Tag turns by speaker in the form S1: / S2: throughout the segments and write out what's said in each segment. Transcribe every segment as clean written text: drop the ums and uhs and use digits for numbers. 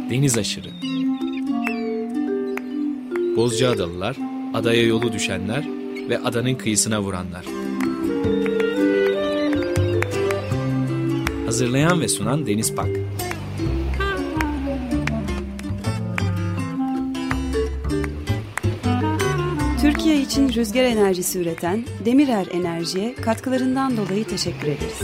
S1: Deniz aşırı. Bozcaadalılar, adaya yolu düşenler ve adanın kıyısına vuranlar. Hazırlayan ve sunan Deniz Pak.
S2: Türkiye için rüzgar enerjisi üreten Demirer Enerji'ye katkılarından dolayı teşekkür ederiz.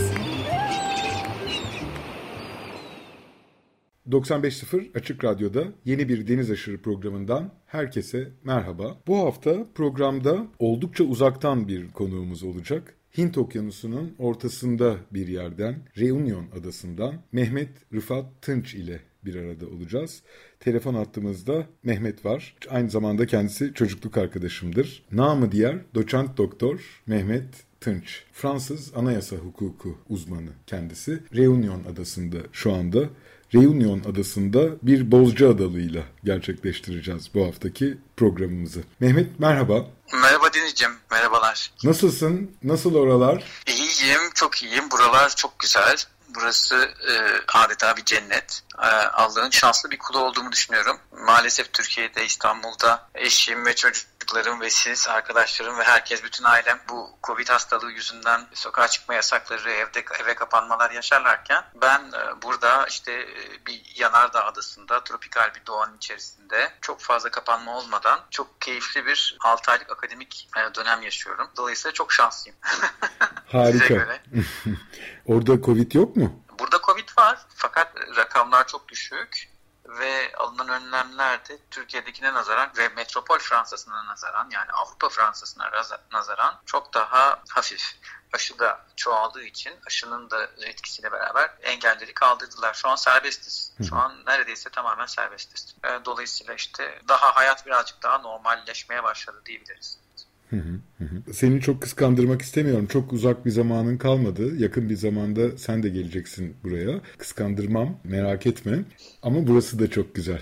S3: 95.0 Açık Radyo'da yeni bir Deniz Aşırı programından herkese merhaba. Bu hafta programda oldukça uzaktan bir konuğumuz olacak. Hint Okyanusu'nun ortasında bir yerden, Reunion Adası'ndan Mehmet Rıfat Tınç ile bir arada olacağız. Telefon hattımızda Mehmet var. Aynı zamanda kendisi çocukluk arkadaşımdır. Namı diğer doçent doktor Mehmet Tınç. Fransız anayasa hukuku uzmanı kendisi. Reunion Adası'nda şu anda. Reunion Adası'nda bir Bozcaadalı'yla gerçekleştireceğiz bu haftaki programımızı. Mehmet merhaba.
S4: Merhaba Denizciğim, merhabalar.
S3: Nasılsın? Nasıl oralar?
S4: İyiyim, çok iyiyim. Buralar çok güzel. Burası adeta bir cennet. Allah'ın şanslı bir kulu olduğumu düşünüyorum. Maalesef Türkiye'de, İstanbul'da eşim ve çocuklarım ve siz, arkadaşlarım ve herkes, bütün ailem bu Covid hastalığı yüzünden sokağa çıkma yasakları, eve kapanmalar yaşarlarken ben burada işte bir yanardağ adasında, tropikal bir doğanın içerisinde çok fazla kapanma olmadan çok keyifli bir 6 aylık akademik dönem yaşıyorum. Dolayısıyla çok şanslıyım.
S3: Harika. Orada Covid yok mu?
S4: Burada Covid var fakat rakamlar çok düşük ve alınan önlemler de Türkiye'dekine nazaran ve metropol Fransa'sına nazaran, yani Avrupa Fransa'sına nazaran çok daha hafif. Aşı da çoğaldığı için aşının da etkisiyle beraber engelleri kaldırdılar. Şu an serbestiz. Şu an neredeyse tamamen serbestiz. Dolayısıyla işte hayat birazcık daha normalleşmeye başladı diyebiliriz.
S3: Seni çok kıskandırmak istemiyorum. Çok uzak bir zamanın kalmadı. Yakın bir zamanda sen de geleceksin buraya. Kıskandırmam, merak etme. Ama burası da çok güzel.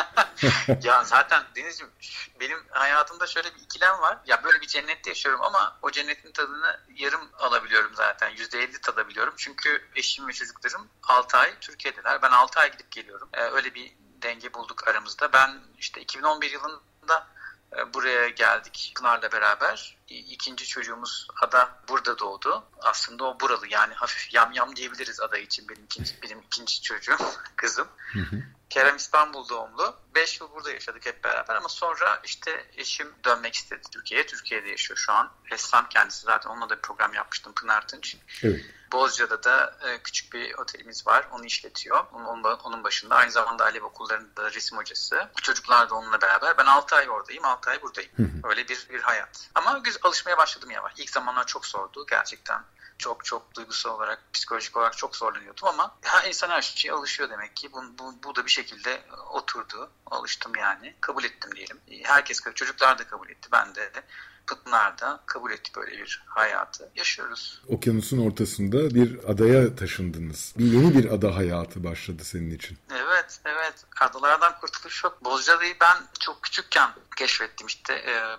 S4: Ya zaten Deniz'ciğim, benim hayatımda şöyle bir ikilem var. Ya böyle bir cennette yaşıyorum ama o cennetin tadını yarım alabiliyorum zaten. %50 tadabiliyorum. Çünkü eşim ve çocuklarım 6 ay Türkiye'deler. Ben 6 ay gidip geliyorum. Öyle bir denge bulduk aramızda. Ben işte 2011 yılında buraya geldik Pınar'la beraber. İkinci çocuğumuz Ada burada doğdu. Aslında o buralı, yani hafif yamyam diyebiliriz Ada için. Benim ikinci çocuğum, kızım. Kerem İstanbul doğumlu. 5 yıl burada yaşadık hep beraber ama sonra işte eşim dönmek istedi Türkiye'ye. Türkiye'de yaşıyor şu an. Ressam kendisi, zaten onunla da bir program yapmıştım, Pınar Tınç. Evet. Bozcaada'da da küçük bir otelimiz var. Onu işletiyor. Onun başında aynı zamanda Alev okullarında resim hocası. Çocuklar da onunla beraber. Ben 6 ay oradayım, 6 ay buradayım. Öyle bir hayat. Ama alışmaya başladım yavaş. İlk zamanlar çok zordu gerçekten. Çok duygusal olarak, psikolojik olarak çok zorlanıyordum ama insan her şeye alışıyor demek ki. Bu da bir şekilde oturdu. Alıştım yani. Kabul ettim diyelim. Herkes, çocuklar da kabul etti. Ben de Pınar da kabul etti, böyle bir hayatı yaşıyoruz.
S3: Okyanusun ortasında bir adaya taşındınız. Yeni bir ada hayatı başladı senin için.
S4: Evet. Adalardan kurtuluş yok. Bozcaada'yı ben çok küçükken keşfettim işte.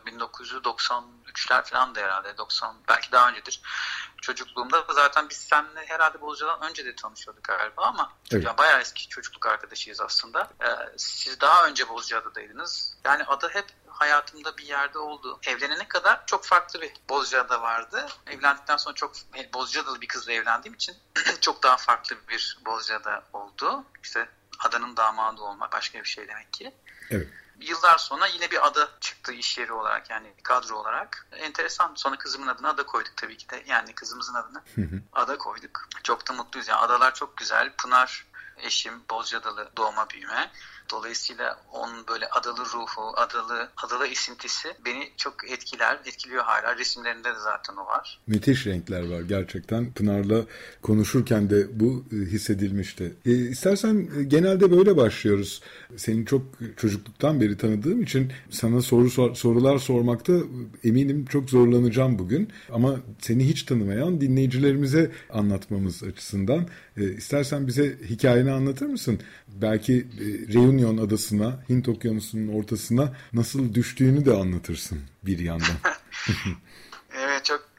S4: 1993'ler falan da herhalde. 90, belki daha öncedir. Çocukluğumda zaten biz seninle herhalde Bozcaada'dan önce de tanışıyorduk galiba ama evet. Yani bayağı eski çocukluk arkadaşıyız aslında. Siz daha önce Bozcaada'daydınız. Yani ada hep hayatımda bir yerde oldu. Evlenene kadar çok farklı bir Bozcaada vardı. Evlendikten sonra çok Bozcaadalı bir kızla evlendiğim için çok daha farklı bir Bozcaada oldu. İşte adanın damadı olmak başka bir şey demek ki. Evet. Yıllar sonra yine bir ada çıktı iş yeri olarak, yani kadro olarak. Enteresan. Sonra kızımın adına Ada koyduk tabii ki de. Yani kızımızın adına Ada koyduk. Çok da mutluyuz. Yani adalar çok güzel. Pınar eşim Bozcaadalı doğma büyüme. Dolayısıyla onun böyle adalı ruhu, adalı esintisi beni çok etkiliyor hala. Resimlerinde de zaten o var.
S3: Müthiş renkler var gerçekten. Pınar'la konuşurken de bu hissedilmişti. İstersen genelde böyle başlıyoruz. Seni çok çocukluktan beri tanıdığım için sana sorular sormakta eminim çok zorlanacağım bugün. Ama seni hiç tanımayan dinleyicilerimize anlatmamız açısından istersen bize hikayeni anlatır mısın? Belki Reunion Adası'na, Hint Okyanusu'nun ortasına nasıl düştüğünü de anlatırsın bir yandan.
S4: Evet, çok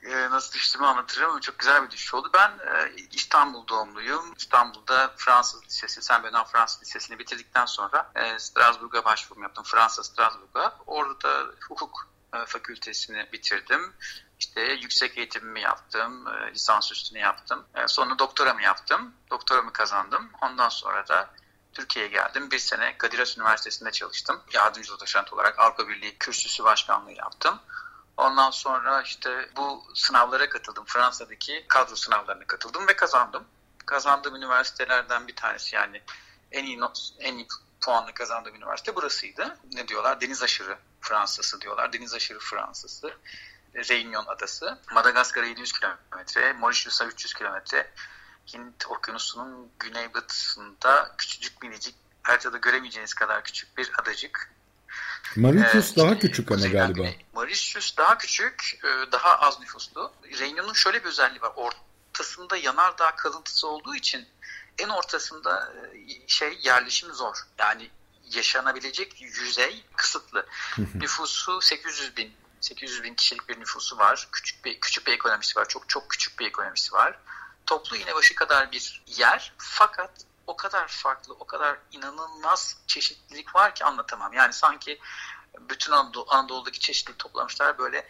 S4: nasıl düştüğümü anlatırım ama çok güzel bir düşüş oldu. Ben İstanbul doğumluyum. İstanbul'da Fransız Lisesi, Saint-Bernard Fransız Lisesi'ni bitirdikten sonra Strasbourg'a başvurum yaptım. Fransa Strasbourg'a. Orada da hukuk fakültesini bitirdim. İşte yüksek eğitimimi yaptım, lisansüstünü yaptım. Sonra doktoramı yaptım. Doktoramı kazandım. Ondan sonra da Türkiye'ye geldim. Bir sene Kadir Has Üniversitesi'nde çalıştım. Yardımcı doçent olarak Avrupa Birliği Kürsüsü Başkanlığı yaptım. Ondan sonra işte bu sınavlara katıldım. Fransa'daki kadro sınavlarına katıldım ve kazandım. Kazandığım üniversitelerden bir tanesi, yani en iyi puanla kazandığım üniversite burasıydı. Ne diyorlar? Deniz aşırı Fransası diyorlar. Deniz aşırı Fransası. Réunion adası. Madagaskar'a 700 kilometre, Mauritius'a 300 kilometre. Hint Okyanusu'nun güneybatısında küçücük minicik, haritada göremeyeceğiniz kadar küçük bir adacık.
S3: Mauritius daha küçük ama galiba.
S4: Mauritius daha küçük, daha az nüfuslu. Réunion'un şöyle bir özelliği var. Ortasında yanardağ kalıntısı olduğu için en ortasında yerleşim zor. Yani yaşanabilecek yüzey kısıtlı. Nüfusu 800 bin kişilik bir nüfusu var. Küçük bir ekonomisi var. Çok küçük bir ekonomisi var. Toplu iğne başı kadar bir yer, fakat o kadar farklı, o kadar inanılmaz çeşitlilik var ki anlatamam. Yani sanki bütün Anadolu'daki çeşitlilik toplamışlar, böyle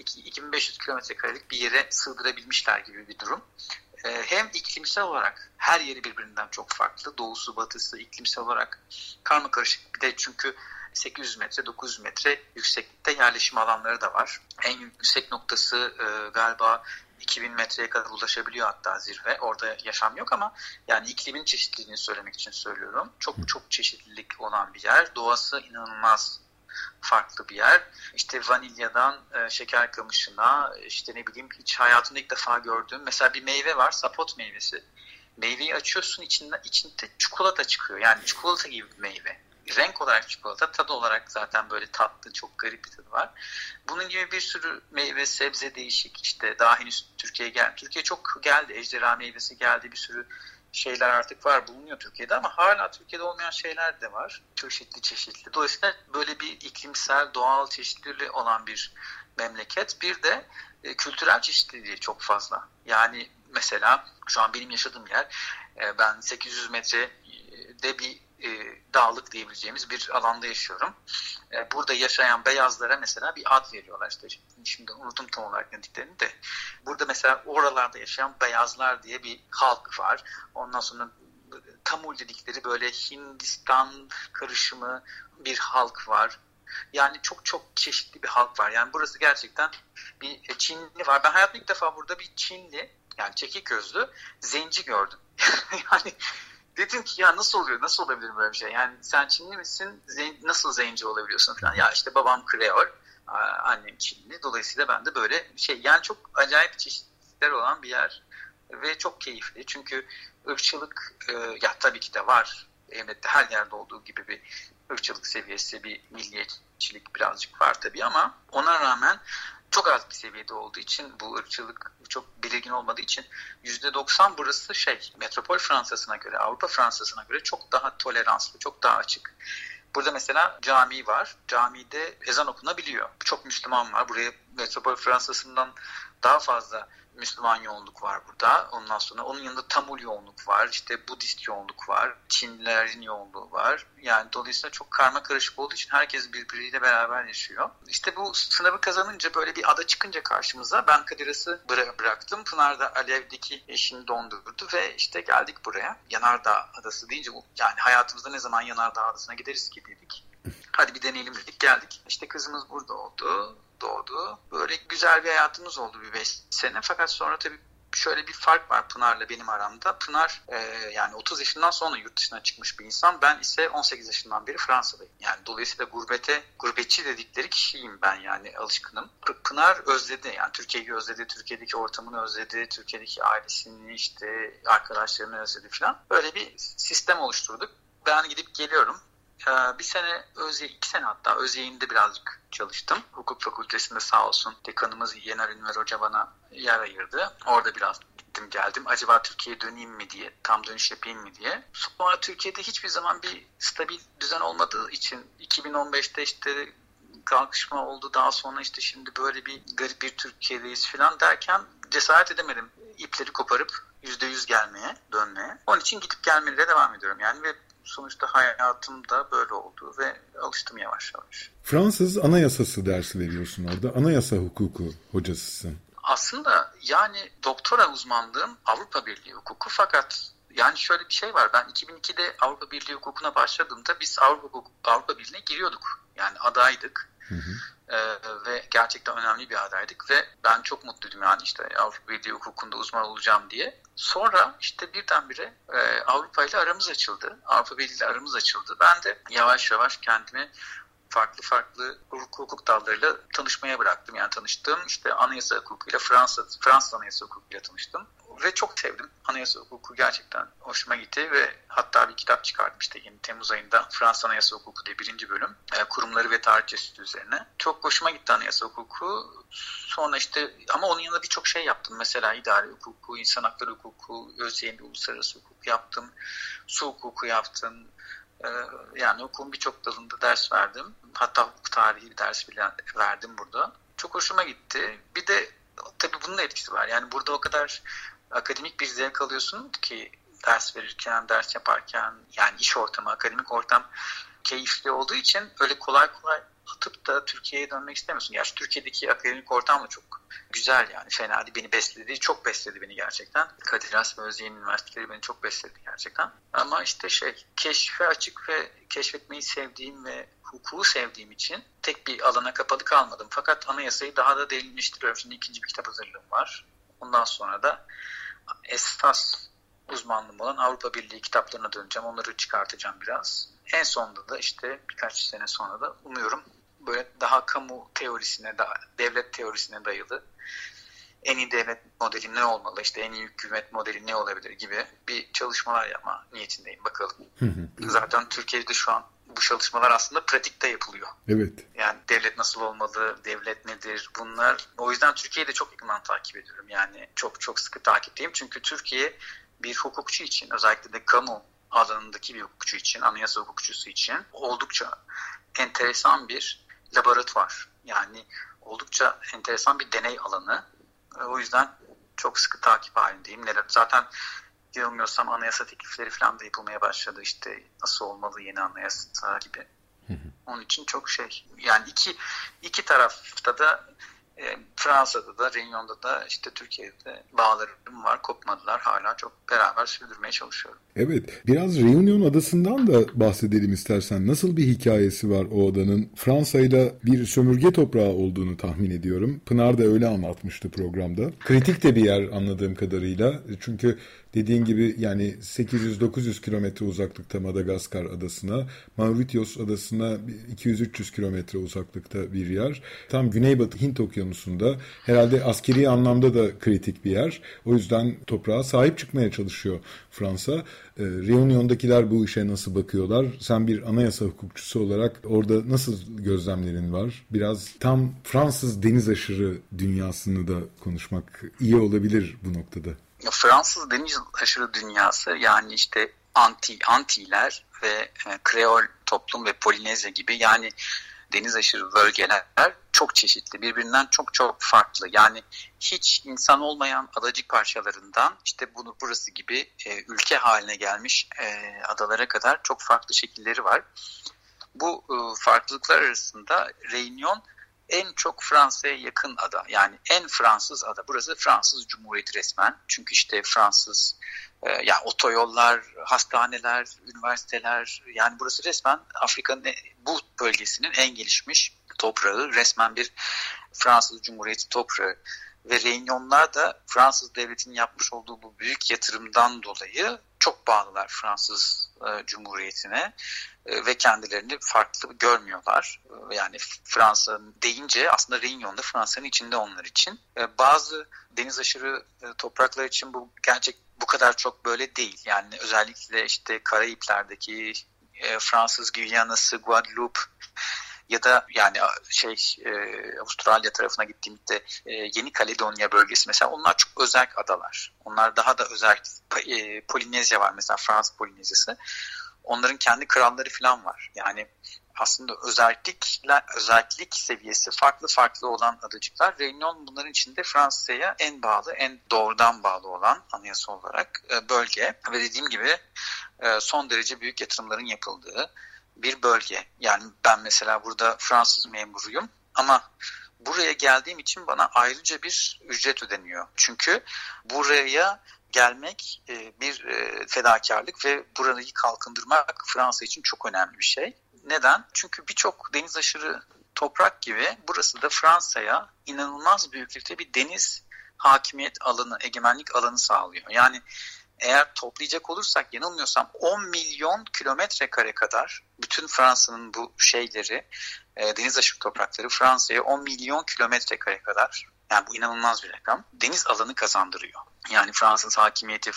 S4: 2500 kilometre karelik bir yere sığdırabilmişler gibi bir durum. Hem iklimsel olarak her yeri birbirinden çok farklı. Doğusu, batısı, iklimsel olarak karmakarışık. Bir de çünkü 800 metre, 900 metre yükseklikte yerleşim alanları da var. En yüksek noktası galiba 2000 metreye kadar ulaşabiliyor hatta zirve. Orada yaşam yok ama yani iklimin çeşitliliğini söylemek için söylüyorum. Çok çeşitlilik olan bir yer. Doğası inanılmaz farklı bir yer. İşte vanilyadan şeker kamışına, işte ne bileyim, hiç hayatımda ilk defa gördüğüm mesela bir meyve var, sapot meyvesi. Meyveyi açıyorsun, içinde çikolata çıkıyor. Yani çikolata gibi bir meyve. Renk olarak çikolata, tadı olarak zaten böyle tatlı, çok garip bir tadı var. Bunun gibi bir sürü meyve, sebze değişik. İşte daha henüz Türkiye'ye geldi. Türkiye çok geldi. Ejderha meyvesi geldi. Bir sürü şeyler artık var, bulunuyor Türkiye'de ama hala Türkiye'de olmayan şeyler de var. Çeşitli. Dolayısıyla böyle bir iklimsel, doğal çeşitliliği olan bir memleket. Bir de kültürel çeşitliliği çok fazla. Yani mesela şu an benim yaşadığım yer, ben 800 metrede bir dağlık diyebileceğimiz bir alanda yaşıyorum. Burada yaşayan beyazlara mesela bir ad veriyorlar. İşte şimdi unuttum tam olarak ne dediklerini de. Burada mesela oralarda yaşayan beyazlar diye bir halk var. Ondan sonra Tamul dedikleri böyle Hindistan karışımı bir halk var. Yani çok çeşitli bir halk var. Yani burası gerçekten bir Çinli var. Ben hayatımda ilk defa burada bir Çinli, yani çekik gözlü zenci gördüm. Yani dedim ki ya nasıl oluyor? Nasıl olabilir böyle bir şey? Yani sen Çinli misin? Nasıl zenci olabiliyorsun falan. Ya işte babam Kreol, annem Çinli. Dolayısıyla ben de böyle yani çok acayip çeşitler olan bir yer ve çok keyifli. Çünkü ırkçılık ya tabii ki de var. Elbette her yerde olduğu gibi bir ırkçılık seviyesi, bir milliyetçilik birazcık var tabii ama ona rağmen çok az bir seviyede olduğu için, bu ırkçılık çok belirgin olmadığı için %90 burası metropol Fransa'sına göre, Avrupa Fransa'sına göre çok daha toleranslı, çok daha açık. Burada mesela cami var. Camide ezan okunabiliyor. Çok Müslüman var. Buraya metropol Fransa'sından daha fazla Müslüman yoğunluk var burada. Ondan sonra onun yanında Tamul yoğunluk var. İşte Budist yoğunluk var. Çinlilerin yoğunluğu var. Yani dolayısıyla çok karma karışık olduğu için herkes birbiriyle beraber yaşıyor. İşte bu sınavı kazanınca, böyle bir ada çıkınca karşımıza, ben Kadir Has'ı bıraktım. Pınar da Alev'deki eşini dondurdu ve işte geldik buraya. Yanardağ Adası deyince yani hayatımızda ne zaman Yanardağ Adası'na gideriz ki dedik. Hadi bir deneyelim dedik, geldik. İşte kızımız burada doğdu. Böyle güzel bir hayatımız oldu bir 5 sene. Fakat sonra tabii şöyle bir fark var Pınar'la benim aramda. Pınar yani 30 yaşından sonra yurt dışına çıkmış bir insan. Ben ise 18 yaşından beri Fransa'dayım. Yani dolayısıyla gurbetçi dedikleri kişiyim ben, yani alışkınım. Pınar özledi, yani Türkiye'yi özledi, Türkiye'deki ortamını özledi, Türkiye'deki ailesini, işte arkadaşlarını özledi falan. Böyle bir sistem oluşturduk. Ben gidip geliyorum. Bir sene, 2 sene hatta Özyeğin'de birazcık çalıştım. Hukuk fakültesinde sağ olsun dekanımız Yener Ünver Hoca bana yer ayırdı. Orada biraz gittim geldim. Acaba Türkiye'ye döneyim mi diye, tam dönüş yapayım mı diye. Sonra Türkiye'de hiçbir zaman bir stabil düzen olmadığı için 2015'te işte kalkışma oldu. Daha sonra işte şimdi böyle bir garip bir Türkiye'deyiz falan derken cesaret edemedim. İpleri koparıp %100 dönmeye. Onun için gidip gelmelere devam ediyorum yani ve sonuçta hayatımda böyle oldu ve alıştım yavaş yavaş.
S3: Fransız anayasası dersi veriyorsun orada. Anayasa hukuku hocasısın.
S4: Aslında yani doktora uzmanlığım Avrupa Birliği hukuku fakat yani şöyle bir şey var. Ben 2002'de Avrupa Birliği hukukuna başladığımda biz Avrupa Birliği'ne giriyorduk. Yani adaydık. Ve gerçekten önemli bir adaydık ve ben çok mutluydum yani işte Avrupa Birliği hukukunda uzman olacağım diye. Sonra işte birdenbire Avrupa ile aramız açıldı. Avrupa Birliği ile aramız açıldı. Ben de yavaş yavaş kendimi farklı hukuk dallarıyla tanışmaya bıraktım. Yani tanıştığım işte anayasa hukukuyla Fransız anayasa hukukuyla tanıştım. Ve çok sevdim. Anayasa hukuku gerçekten hoşuma gitti ve hatta bir kitap çıkardım işte yeni Temmuz ayında. Fransız Anayasa Hukuku diye 1. bölüm. Kurumları ve tarihçesi üzerine. Çok hoşuma gitti anayasa hukuku. Sonra işte ama onun yanında birçok şey yaptım. Mesela idari hukuku, insan hakları hukuku, özyeğin uluslararası hukuk yaptım. Su hukuku yaptım. Yani hukukun birçok dalında ders verdim. Hatta hukuk tarihi bir ders bile verdim burada. Çok hoşuma gitti. Bir de tabii bunun da etkisi var. Yani burada o kadar akademik bir zevk alıyorsun ki ders verirken, ders yaparken yani iş ortamı, akademik ortam keyifli olduğu için öyle kolay atıp da Türkiye'ye dönmek istemiyorsun. Gerçi Türkiye'deki akademik ortam da çok güzel yani fena değil. Çok besledi beni gerçekten. Kadir Has ve Özyeğin Üniversiteleri beni çok besledi gerçekten. Ama işte keşfe açık ve keşfetmeyi sevdiğim ve hukuku sevdiğim için tek bir alana kapalı kalmadım. Fakat anayasayı daha da derinleştiriyorum. Şimdi 2. bir kitap hazırlığım var. Ondan sonra da esas uzmanlığım olan Avrupa Birliği kitaplarına döneceğim. Onları çıkartacağım biraz. En sonunda da işte birkaç sene sonra da umuyorum böyle daha kamu teorisine, devlet teorisine dayalı en iyi devlet modeli ne olmalı, işte en iyi hükümet modeli ne olabilir gibi bir çalışmalar yapma niyetindeyim. Bakalım. Zaten Türkiye'de şu an bu çalışmalar aslında pratikte yapılıyor.
S3: Evet.
S4: Yani devlet nasıl olmalı, devlet nedir bunlar. O yüzden Türkiye'yi de çok yakından takip ediyorum. Yani çok sıkı takipteyim. Çünkü Türkiye bir hukukçu için, özellikle de kamu alanındaki bir hukukçu için, anayasa hukukçusu için oldukça enteresan bir laboratuvar. Yani oldukça enteresan bir deney alanı. O yüzden çok sıkı takip halindeyim. Zaten yanılmıyorsam anayasa teklifleri falan da yapılmaya başladı. İşte nasıl olmalı yeni anayasa gibi. Onun için çok yani iki tarafta da Fransa'da da, Reunion'da da, işte Türkiye'de bağlarım var, kopmadılar. Hala çok beraber sürdürmeye çalışıyorum.
S3: Evet, biraz Reunion adasından da bahsedelim istersen. Nasıl bir hikayesi var o adanın? Fransa'yla bir sömürge toprağı olduğunu tahmin ediyorum. Pınar da öyle anlatmıştı programda. Kritik de bir yer anladığım kadarıyla. Çünkü dediğin gibi yani 800-900 kilometre uzaklıkta Madagaskar adasına, Mauritius adasına 200-300 kilometre uzaklıkta bir yer. Tam Güneybatı Hint Okyanusu'nda herhalde askeri anlamda da kritik bir yer. O yüzden toprağa sahip çıkmaya çalışıyor Fransa. Reunion'dakiler bu işe nasıl bakıyorlar? Sen bir anayasa hukukçusu olarak orada nasıl gözlemlerin var? Biraz tam Fransız deniz aşırı dünyasını da konuşmak iyi olabilir bu noktada.
S4: Fransız deniz aşırı dünyası yani işte Antiler ve Kreol toplum ve Polinezya gibi yani deniz aşırı bölgeler çok çeşitli, birbirinden çok farklı. Yani hiç insan olmayan adacık parçalarından işte burası gibi ülke haline gelmiş adalara kadar çok farklı şekilleri var. Bu farklılıklar arasında Reunion en çok Fransa'ya yakın ada. Yani en Fransız ada. Burası Fransız Cumhuriyeti resmen. Çünkü işte Fransız yani otoyollar, hastaneler, üniversiteler yani burası resmen Afrika'nın bu bölgesinin en gelişmiş toprağı. Resmen bir Fransız Cumhuriyeti toprağı. Ve Reunionlar da Fransız devletinin yapmış olduğu bu büyük yatırımdan dolayı çok bağlılar Fransız Cumhuriyeti'ne ve kendilerini farklı görmüyorlar. Yani Fransa deyince aslında Reunion'da Fransa'nın içinde onlar için. Bazı deniz aşırı topraklar için bu kadar çok böyle değil. Yani özellikle işte Karayipler'deki Fransız Guyana'sı, Guadeloupe ya da yani Avustralya tarafına gittiğimde Yeni Kaledonya bölgesi mesela onlar çok özerk adalar. Onlar daha da özerk. Polinezya var mesela Fransız Polinezyası. Onların kendi kralları falan var. Yani aslında özellik seviyesi farklı olan adacıklar. Réunion bunların içinde Fransa'ya en bağlı, en doğrudan bağlı olan anayasal olarak bölge ve dediğim gibi son derece büyük yatırımların yapıldığı bir bölge. Yani ben mesela burada Fransız memuruyum ama buraya geldiğim için bana ayrıca bir ücret ödeniyor. Çünkü buraya gelmek bir fedakarlık ve burayı kalkındırmak Fransa için çok önemli bir şey. Neden? Çünkü birçok deniz aşırı toprak gibi burası da Fransa'ya inanılmaz büyüklükte bir deniz hakimiyet alanı, egemenlik alanı sağlıyor. Yani eğer toplayacak olursak yanılmıyorsam 10 milyon kilometre kare kadar bütün Fransa'nın bu şeyleri, deniz aşırı toprakları Fransa'ya 10 milyon kilometre kare kadar, yani bu inanılmaz bir rakam, deniz alanı kazandırıyor. Yani Fransız hakimiyeti,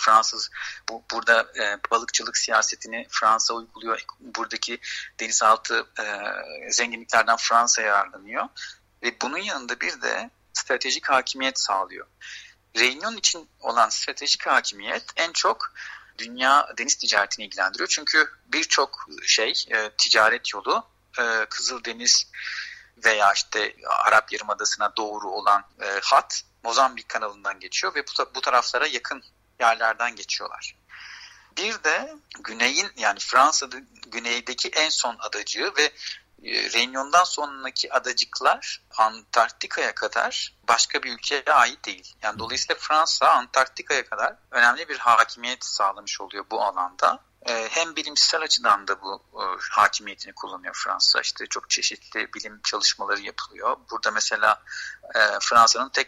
S4: burada balıkçılık siyasetini Fransa uyguluyor. Buradaki denizaltı zenginliklerden Fransa yararlanıyor. Ve bunun yanında bir de stratejik hakimiyet sağlıyor. Réunion için olan stratejik hakimiyet en çok dünya deniz ticaretini ilgilendiriyor. Çünkü birçok ticaret yolu Kızıldeniz veya işte Arap Yarımadası'na doğru olan hat Mozambik kanalından geçiyor ve bu taraflara yakın yerlerden geçiyorlar. Bir de yani Fransa'da güneydeki en son adacığı ve Réunion'dan sonraki adacıklar Antarktika'ya kadar başka bir ülkeye ait değil. Yani dolayısıyla Fransa Antarktika'ya kadar önemli bir hakimiyet sağlamış oluyor bu alanda. Hem bilimsel açıdan da bu hakimiyetini kullanıyor Fransa. İşte çok çeşitli bilim çalışmaları yapılıyor. Burada mesela Fransa'nın tek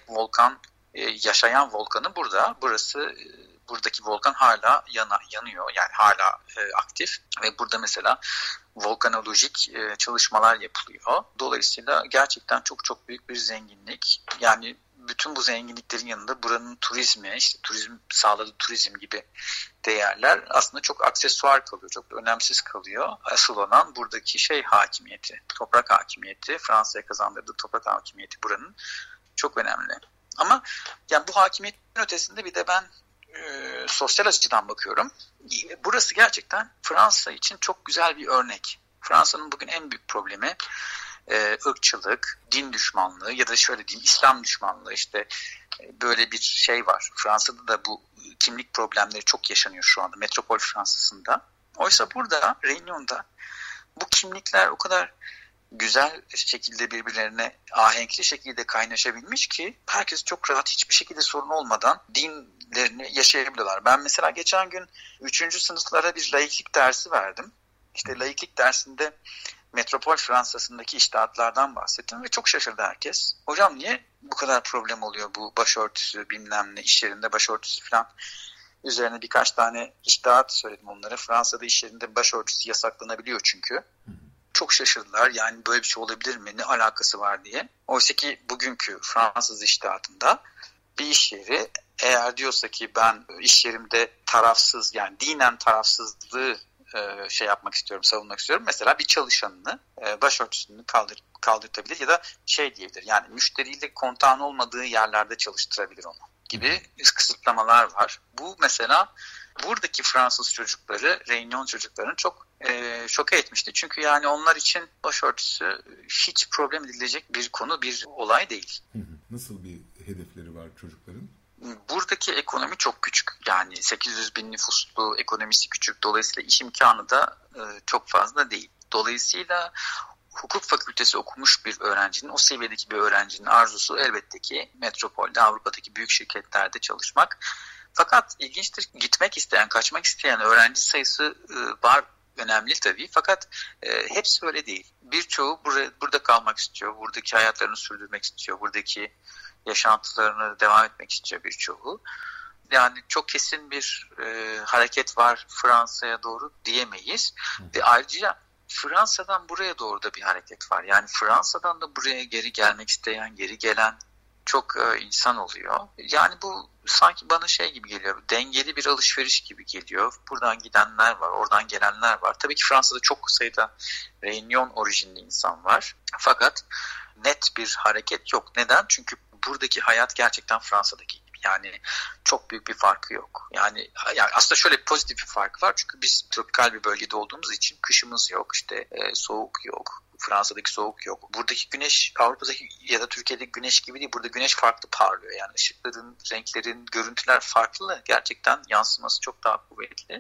S4: yaşayan volkanı burada. Buradaki volkan hala yanıyor. Yani hala aktif. Ve burada mesela volkanolojik çalışmalar yapılıyor. Dolayısıyla gerçekten çok çok büyük bir zenginlik. Yani bütün bu zenginliklerin yanında buranın turizmi, işte sağladığı turizm gibi değerler aslında çok aksesuar kalıyor, çok önemsiz kalıyor. Asıl olan buradaki hakimiyeti, toprak hakimiyeti, Fransa'ya kazandırdığı toprak hakimiyeti buranın çok önemli. Ama yani bu hakimiyetin ötesinde bir de ben sosyal açıdan bakıyorum. Burası gerçekten Fransa için çok güzel bir örnek. Fransa'nın bugün en büyük problemi ırkçılık, din düşmanlığı ya da şöyle diyeyim İslam düşmanlığı, işte böyle bir şey var. Fransa'da da bu kimlik problemleri çok yaşanıyor şu anda metropol Fransa'sında. Oysa burada Réunion'da bu kimlikler o kadar güzel şekilde birbirlerine ahenkli şekilde kaynaşabilmiş ki herkes çok rahat, hiçbir şekilde sorun olmadan dinlerini yaşayabiliyorlar. Ben mesela geçen gün 3. sınıflara bir laiklik dersi verdim. İşte laiklik dersinde metropol Fransa'sındaki içtihatlardan bahsettim ve çok şaşırdı herkes. Hocam niye bu kadar problem oluyor bu başörtüsü bilmem ne, iş yerinde başörtüsü falan üzerine birkaç tane içtihat söyledim onlara. Fransa'da iş yerinde başörtüsü yasaklanabiliyor çünkü. Çok şaşırdılar, yani böyle bir şey olabilir mi, ne alakası var diye. Oysa ki bugünkü Fransız içtihatında bir iş yeri eğer diyorsa ki ben iş yerimde tarafsız, yani dinen tarafsızlığı yapmak istiyorum, savunmak istiyorum. Mesela bir çalışanını başörtüsünü kaldırtabilir ya da diyebilir. Yani müşteriyle kontağın olmadığı yerlerde çalıştırabilir onu gibi kısıtlamalar var. Bu mesela buradaki Fransız çocukları, Réunion çocuklarını çok şoke etmişti. Çünkü yani onlar için başörtüsü hiç problem edilecek bir konu, bir olay değil.
S3: Nasıl bir hedefleri var çocukların?
S4: Buradaki ekonomi çok küçük. Yani 800 bin nüfuslu, ekonomisi küçük. Dolayısıyla iş imkanı da çok fazla değil. Dolayısıyla hukuk fakültesi okumuş bir öğrencinin, o seviyedeki bir öğrencinin arzusu elbette ki metropolde, Avrupa'daki büyük şirketlerde çalışmak. Fakat ilginçtir, gitmek isteyen, kaçmak isteyen öğrenci sayısı var, önemli tabii. Fakat hepsi öyle değil. Birçoğu burada kalmak istiyor, buradaki hayatlarını sürdürmek istiyor, buradaki yaşantılarını devam etmek istiyor birçoğu. Yani çok kesin bir hareket var Fransa'ya doğru diyemeyiz. Ve ayrıca Fransa'dan buraya doğru da bir hareket var. Yani Fransa'dan da buraya geri gelmek isteyen, geri gelen çok insan oluyor. Yani bu sanki bana gibi geliyor, dengeli bir alışveriş gibi geliyor. Buradan gidenler var, oradan gelenler var. Tabii ki Fransa'da çok sayıda Réunion orijinli insan var. Fakat net bir hareket yok. Neden? Çünkü buradaki hayat gerçekten Fransa'daki gibi. Yani çok büyük bir farkı yok. Yani aslında şöyle pozitif bir farkı var. Çünkü biz tropikal bir bölgede olduğumuz için kışımız yok. İşte soğuk yok. Fransa'daki soğuk yok. Buradaki güneş Avrupa'daki ya da Türkiye'deki güneş gibi değil. Burada güneş farklı parlıyor. Yani ışıkların, renklerin, görüntüler farklı. Gerçekten yansıması çok daha kuvvetli.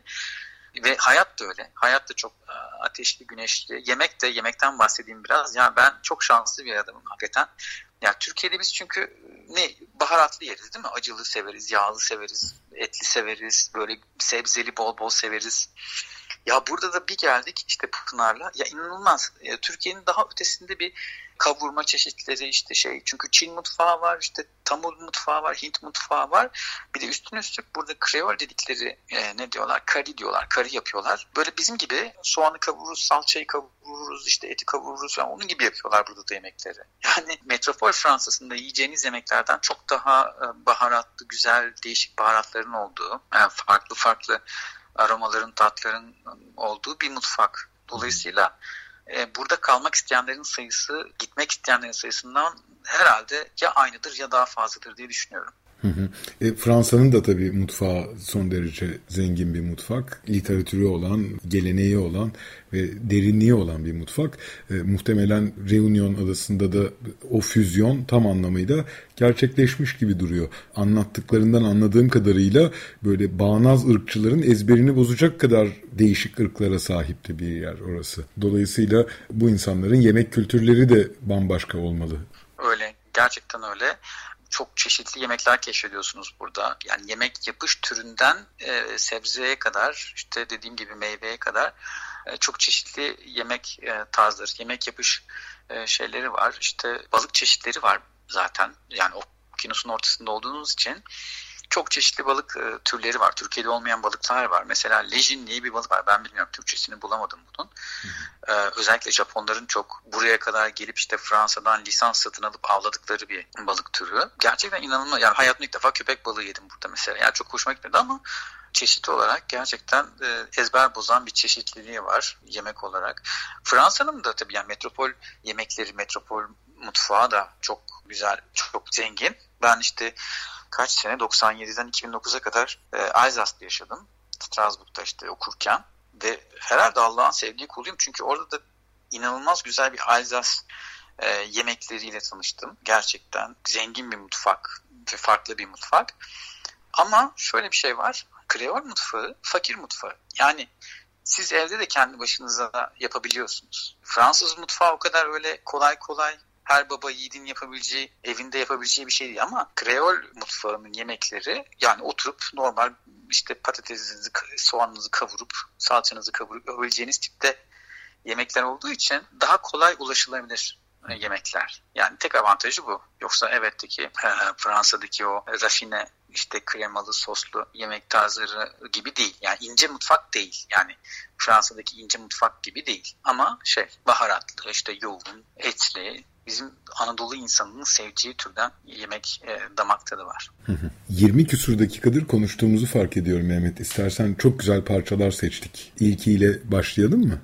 S4: Ve hayat da öyle. Hayat da çok ateşli, güneşli. Yemekten bahsedeyim biraz. Yani ben çok şanslı bir adamım hakikaten. Yani Türkiye'de biz çünkü baharatlı yeriz değil mi? Acılı severiz, yağlı severiz, etli severiz, böyle sebzeli bol bol severiz. Ya burada da bir geldik işte Pınar'la. Ya inanılmaz. Türkiye'nin daha ötesinde bir kavurma çeşitleri işte çünkü Çin mutfağı var, işte Tamil mutfağı var, Hint mutfağı var. Bir de üstüne üstlük burada Kreol dedikleri ne diyorlar? Kari diyorlar. Kari yapıyorlar. Böyle bizim gibi soğanı kavururuz, salçayı kavururuz, işte eti kavururuz falan. Onun gibi yapıyorlar burada da yemekleri. Yani metropol Fransa'sında yiyeceğiniz yemeklerden çok daha baharatlı, güzel, değişik baharatların olduğu, farklı aromaların, tatların olduğu bir mutfak. Dolayısıyla burada kalmak isteyenlerin sayısı, gitmek isteyenlerin sayısından herhalde ya aynıdır ya daha fazladır diye düşünüyorum.
S3: Fransa'nın da tabii mutfağı son derece zengin bir mutfak. Literatürü olan, geleneği olan ve derinliği olan bir mutfak. Muhtemelen Réunion adasında da o füzyon tam anlamıyla gerçekleşmiş gibi duruyor. Anlattıklarından anladığım kadarıyla böyle bağnaz ırkçıların ezberini bozacak kadar değişik ırklara sahipti bir yer orası. Dolayısıyla bu insanların yemek kültürleri de bambaşka olmalı.
S4: Öyle, gerçekten öyle. Çok çeşitli yemekler keşfediyorsunuz burada. Yani yemek yapış türünden sebzeye kadar, işte dediğim gibi meyveye kadar çok çeşitli yemek tarzları, yemek yapış şeyleri var. İşte balık çeşitleri var zaten. Yani okyanusun ortasında olduğunuz için çok çeşitli balık türleri var. Türkiye'de olmayan balıklar var. Mesela lejin diye bir balık var. Ben bilmiyorum, Türkçesini bulamadım bunun. Özellikle Japonların çok buraya kadar gelip işte Fransa'dan lisans satın alıp avladıkları bir balık türü. Gerçekten inanılmaz. Yani hayatımda ilk defa köpek balığı yedim burada mesela. Yani çok hoşuma gitmedi ama çeşit olarak gerçekten ezber bozan bir çeşitliliği var yemek olarak. Fransa'nın da tabii yani metropol yemekleri, metropol mutfağı da çok güzel, çok zengin. Ben işte kaç sene 97'den 2009'a kadar Alsace'da yaşadım. Strasbourg'da işte okurken ve herhalde Allah'ın sevdiği kuluyum. Çünkü orada da inanılmaz güzel bir Alsace yemekleriyle tanıştım. Gerçekten zengin bir mutfak ve farklı bir mutfak. Ama şöyle bir şey var. Kreol mutfağı fakir mutfağı. Yani siz evde de kendi başınıza yapabiliyorsunuz. Fransız mutfağı o kadar öyle kolay her baba yiğidin yapabileceği, evinde yapabileceği bir şey değil. Ama Kreol mutfağının yemekleri yani oturup normal işte patatesinizi, soğanınızı kavurup, salçanızı kavurup yapabileceğiniz tipte yemekler olduğu için daha kolay ulaşılabilir yemekler. Yani tek avantajı bu. Yoksa evetteki Fransa'daki o rafine işte kremalı soslu yemek tarzları gibi değil. Yani ince mutfak değil. Yani Fransa'daki ince mutfak gibi değil. Ama baharatlı, işte yoğun, etli, bizim Anadolu insanının seveceği türden yemek damak tadı var.
S3: 20 küsur dakikadır konuştuğumuzu fark ediyorum Mehmet. İstersen çok güzel parçalar seçtik. İlkiyle başlayalım mı?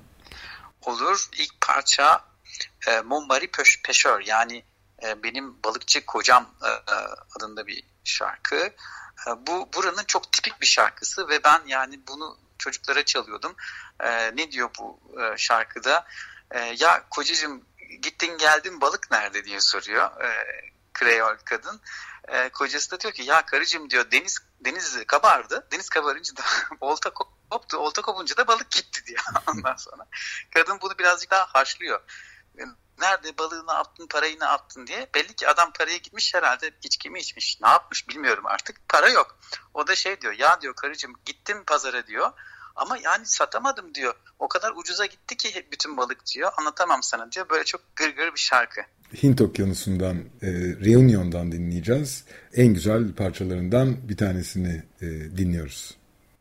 S4: Olur. İlk parça Mon Mari Pêcheur, yani benim balıkçı kocam adında bir şarkı. Bu buranın çok tipik bir şarkısı ve ben yani bunu çocuklara çalıyordum. Ne diyor bu şarkıda? Ya kocacığım gittin geldin, balık nerede diye soruyor Kreol kadın. Kocası da diyor ki ya karıcığım diyor deniz kabardı. Deniz kabarınca da olta koptu. Olta kopunca da balık gitti diyor ondan sonra. Kadın bunu birazcık daha harçlıyor. Nerede balığını attın, parayı ne attın diye. Belli ki adam paraya gitmiş herhalde, içki mi içmiş, ne yapmış bilmiyorum artık. Para yok. O da diyor ya diyor karıcığım gittim pazara diyor. Ama yani satamadım diyor. O kadar ucuza gitti ki bütün balık diyor. Anlatamam sana diyor. Böyle çok gırgır bir şarkı.
S3: Hint Okyanusu'ndan, Réunion'dan dinleyeceğiz. En güzel parçalarından bir tanesini dinliyoruz.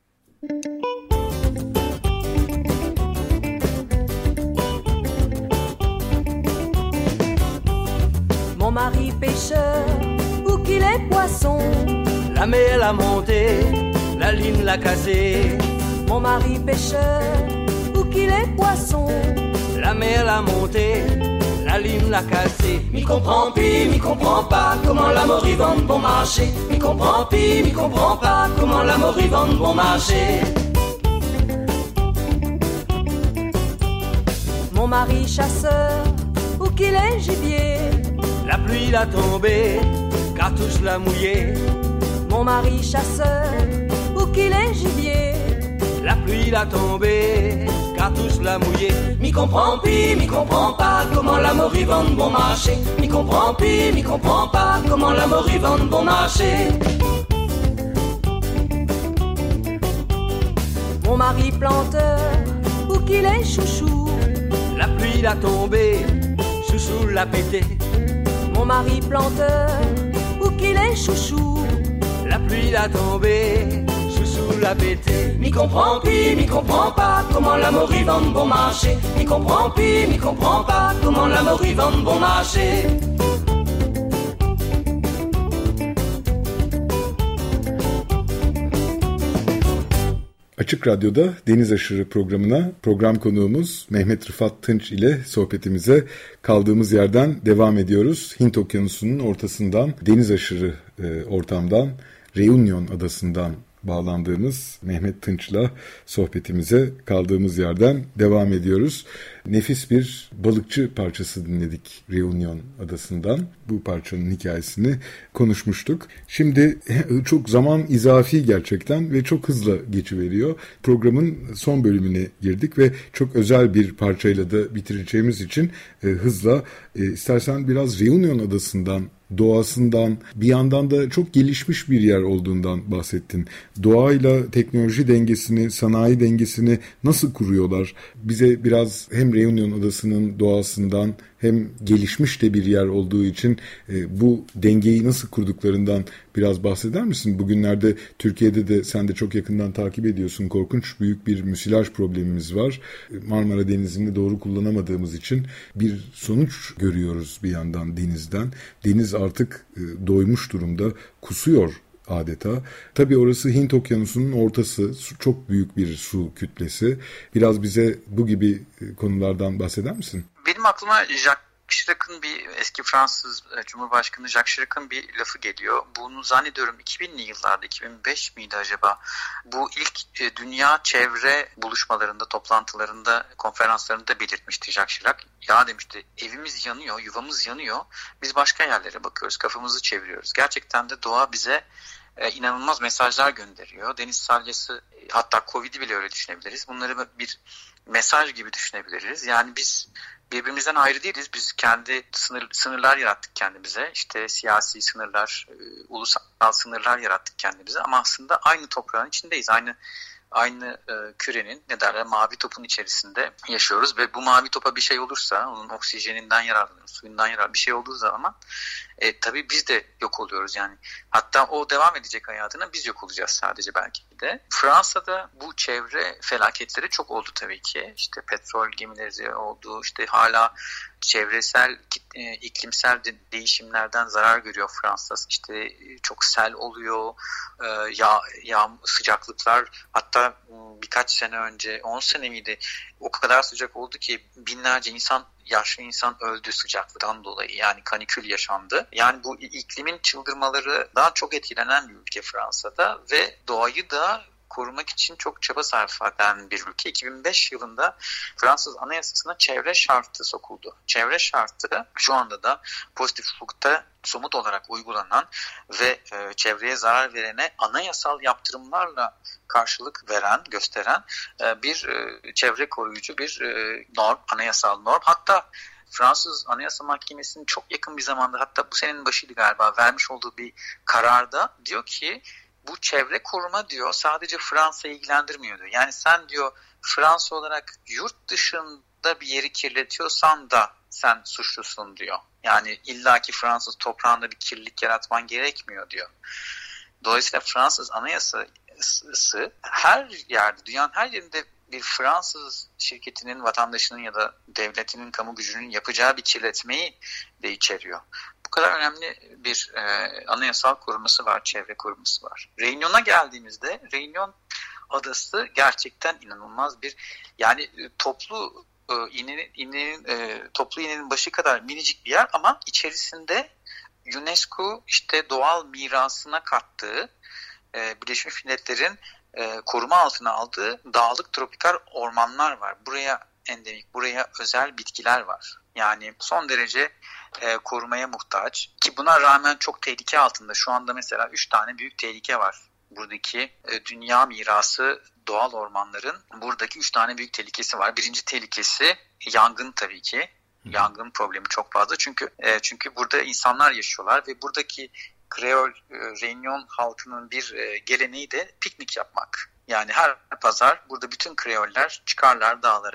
S5: Mon mari pêcheur, où qu'il est poisson, la mer l'a monté, la ligne l'a cassé. Mon mari pêcheur, où qu'il est poisson, la mer l'a monté, la ligne l'a cassé. M'y comprends pis, m'y comprends pas comment l'amour y vend bon marché. M'y comprends pis, m'y comprends pas comment l'amour y vend bon marché. Mon mari chasseur, où qu'il est gibier, la pluie l'a tombé, cartouche l'a mouillé. Mon mari chasseur, où qu'il est gibier, la pluie l'a tombé, cartouche l'a mouillé. M'y comprends pis, m'y comprends pas comment l'amour y vend bon marché. M'y comprends pis, m'y comprends pas comment l'amour y vend bon marché. Mon mari planteur, où qu'il est chouchou, la pluie l'a tombé, chouchou l'a pété. Mon mari planteur, où qu'il est chouchou, la pluie l'a tombé, chouchou l'a pété. M'y comprends pis, m'y comprends pas comment l'amour y vend bon marché. M'y comprends pis, m'y comprends pas comment l'amour y vend bon marché.
S3: Açık Radyo'da Deniz Aşırı programına program konuğumuz Mehmet Rıfat Tınç ile sohbetimize kaldığımız yerden devam ediyoruz. Hint Okyanusu'nun ortasından, deniz aşırı ortamdan, Reunion adasından bağlandığımız Mehmet Tınç'la sohbetimize kaldığımız yerden devam ediyoruz. Nefis bir balıkçı parçası dinledik Reunion adasından. Bu parçanın hikayesini konuşmuştuk. Şimdi çok zaman izafi gerçekten ve çok hızla geçiveriyor. Programın son bölümüne girdik ve çok özel bir parçayla da bitireceğimiz için hızla istersen biraz Reunion adasından, doğasından, bir yandan da çok gelişmiş bir yer olduğundan bahsettin. Doğayla teknoloji dengesini, sanayi dengesini nasıl kuruyorlar? Bize biraz hem Reunion adasının doğasından hem gelişmiş de bir yer olduğu için bu dengeyi nasıl kurduklarından biraz bahseder misin? Bugünlerde Türkiye'de de sen de çok yakından takip ediyorsun. Korkunç büyük bir müsilaj problemimiz var. Marmara Denizi'ni doğru kullanamadığımız için bir sonuç görüyoruz bir yandan denizden. Deniz artık doymuş durumda, kusuyor adeta. Tabii orası Hint Okyanusu'nun ortası, çok büyük bir su kütlesi. Biraz bize bu gibi konulardan bahseder misin?
S4: Benim aklıma Jacques Chirac'ın bir eski Fransız Cumhurbaşkanı Jacques Chirac'ın bir lafı geliyor. Bunu zannediyorum 2000'li yıllarda, 2005 miydi acaba? Bu ilk dünya çevre buluşmalarında, toplantılarında, konferanslarında belirtmişti Jacques Chirac. Ya demişti, evimiz yanıyor, yuvamız yanıyor. Biz başka yerlere bakıyoruz, kafamızı çeviriyoruz. Gerçekten de doğa bize inanılmaz mesajlar gönderiyor. Deniz salyası, hatta Covid'i bile öyle düşünebiliriz. Bunları bir mesaj gibi düşünebiliriz. Yani biz birbirimizden ayrı değiliz. Biz kendi sınırlar yarattık kendimize. İşte siyasi sınırlar, ulusal sınırlar yarattık kendimize. Ama aslında aynı toprağın içindeyiz. Aynı kürenin, ne derler, mavi topun içerisinde yaşıyoruz ve bu mavi topa bir şey olursa, onun oksijeninden yararlanıyoruz, suyundan yararlanıyoruz, bir şey olduğu zaman tabii biz de yok oluyoruz yani. Hatta o devam edecek hayatına, biz yok olacağız sadece belki de. Fransa'da bu çevre felaketleri çok oldu tabii ki. İşte petrol gemileri oldu, işte hala çevresel, iklimsel değişimlerden zarar görüyor Fransa. İşte çok sel oluyor, sıcaklıklar, hatta birkaç sene önce, 10 sene miydi, o kadar sıcak oldu ki binlerce yaşlı insan öldü sıcaklıktan dolayı. Yani kanikül yaşandı. Yani bu iklimin çıldırmaları daha çok etkilenen bir ülke Fransa'da ve doğayı da korumak için çok çaba sarf eden bir ülke. 2005 yılında Fransız Anayasası'na çevre şartı sokuldu. Çevre şartı şu anda da pozitif hukukta somut olarak uygulanan ve çevreye zarar verene anayasal yaptırımlarla karşılık gösteren bir çevre koruyucu bir norm, anayasal norm. Hatta Fransız Anayasa Mahkemesi'nin çok yakın bir zamanda, hatta bu senenin başıydı galiba, vermiş olduğu bir kararda diyor ki bu çevre koruma diyor sadece Fransa'yı ilgilendirmiyor diyor. Yani sen diyor Fransa olarak yurt dışında bir yeri kirletiyorsan da sen suçlusun diyor. Yani illaki Fransız toprağında bir kirlilik yaratman gerekmiyor diyor. Dolayısıyla Fransız Anayasası her yerde, dünyanın her yerinde bir Fransız şirketinin, vatandaşının ya da devletinin, kamu gücünün yapacağı bir kirletmeyi de içeriyor. Bu kadar önemli bir anayasal koruması var, çevre koruması var. Reunion'a geldiğimizde, Reunion adası gerçekten inanılmaz bir, yani toplu toplu iğnenin başı kadar minicik bir yer ama içerisinde UNESCO işte doğal mirasına kattığı Birleşmiş Milletler'in koruma altına aldığı dağlık tropikal ormanlar var. Buraya endemik, buraya özel bitkiler var. Yani son derece korumaya muhtaç ki buna rağmen çok tehlike altında. Şu anda mesela 3 tane büyük tehlike var. Buradaki dünya mirası doğal ormanların buradaki 3 tane büyük tehlikesi var. Birinci tehlikesi yangın tabii ki. Yangın problemi çok fazla. Çünkü burada insanlar yaşıyorlar ve buradaki Kreol, Reunion halkının bir geleneği de piknik yapmak. Yani her pazar burada bütün Kreoller çıkarlar dağlara,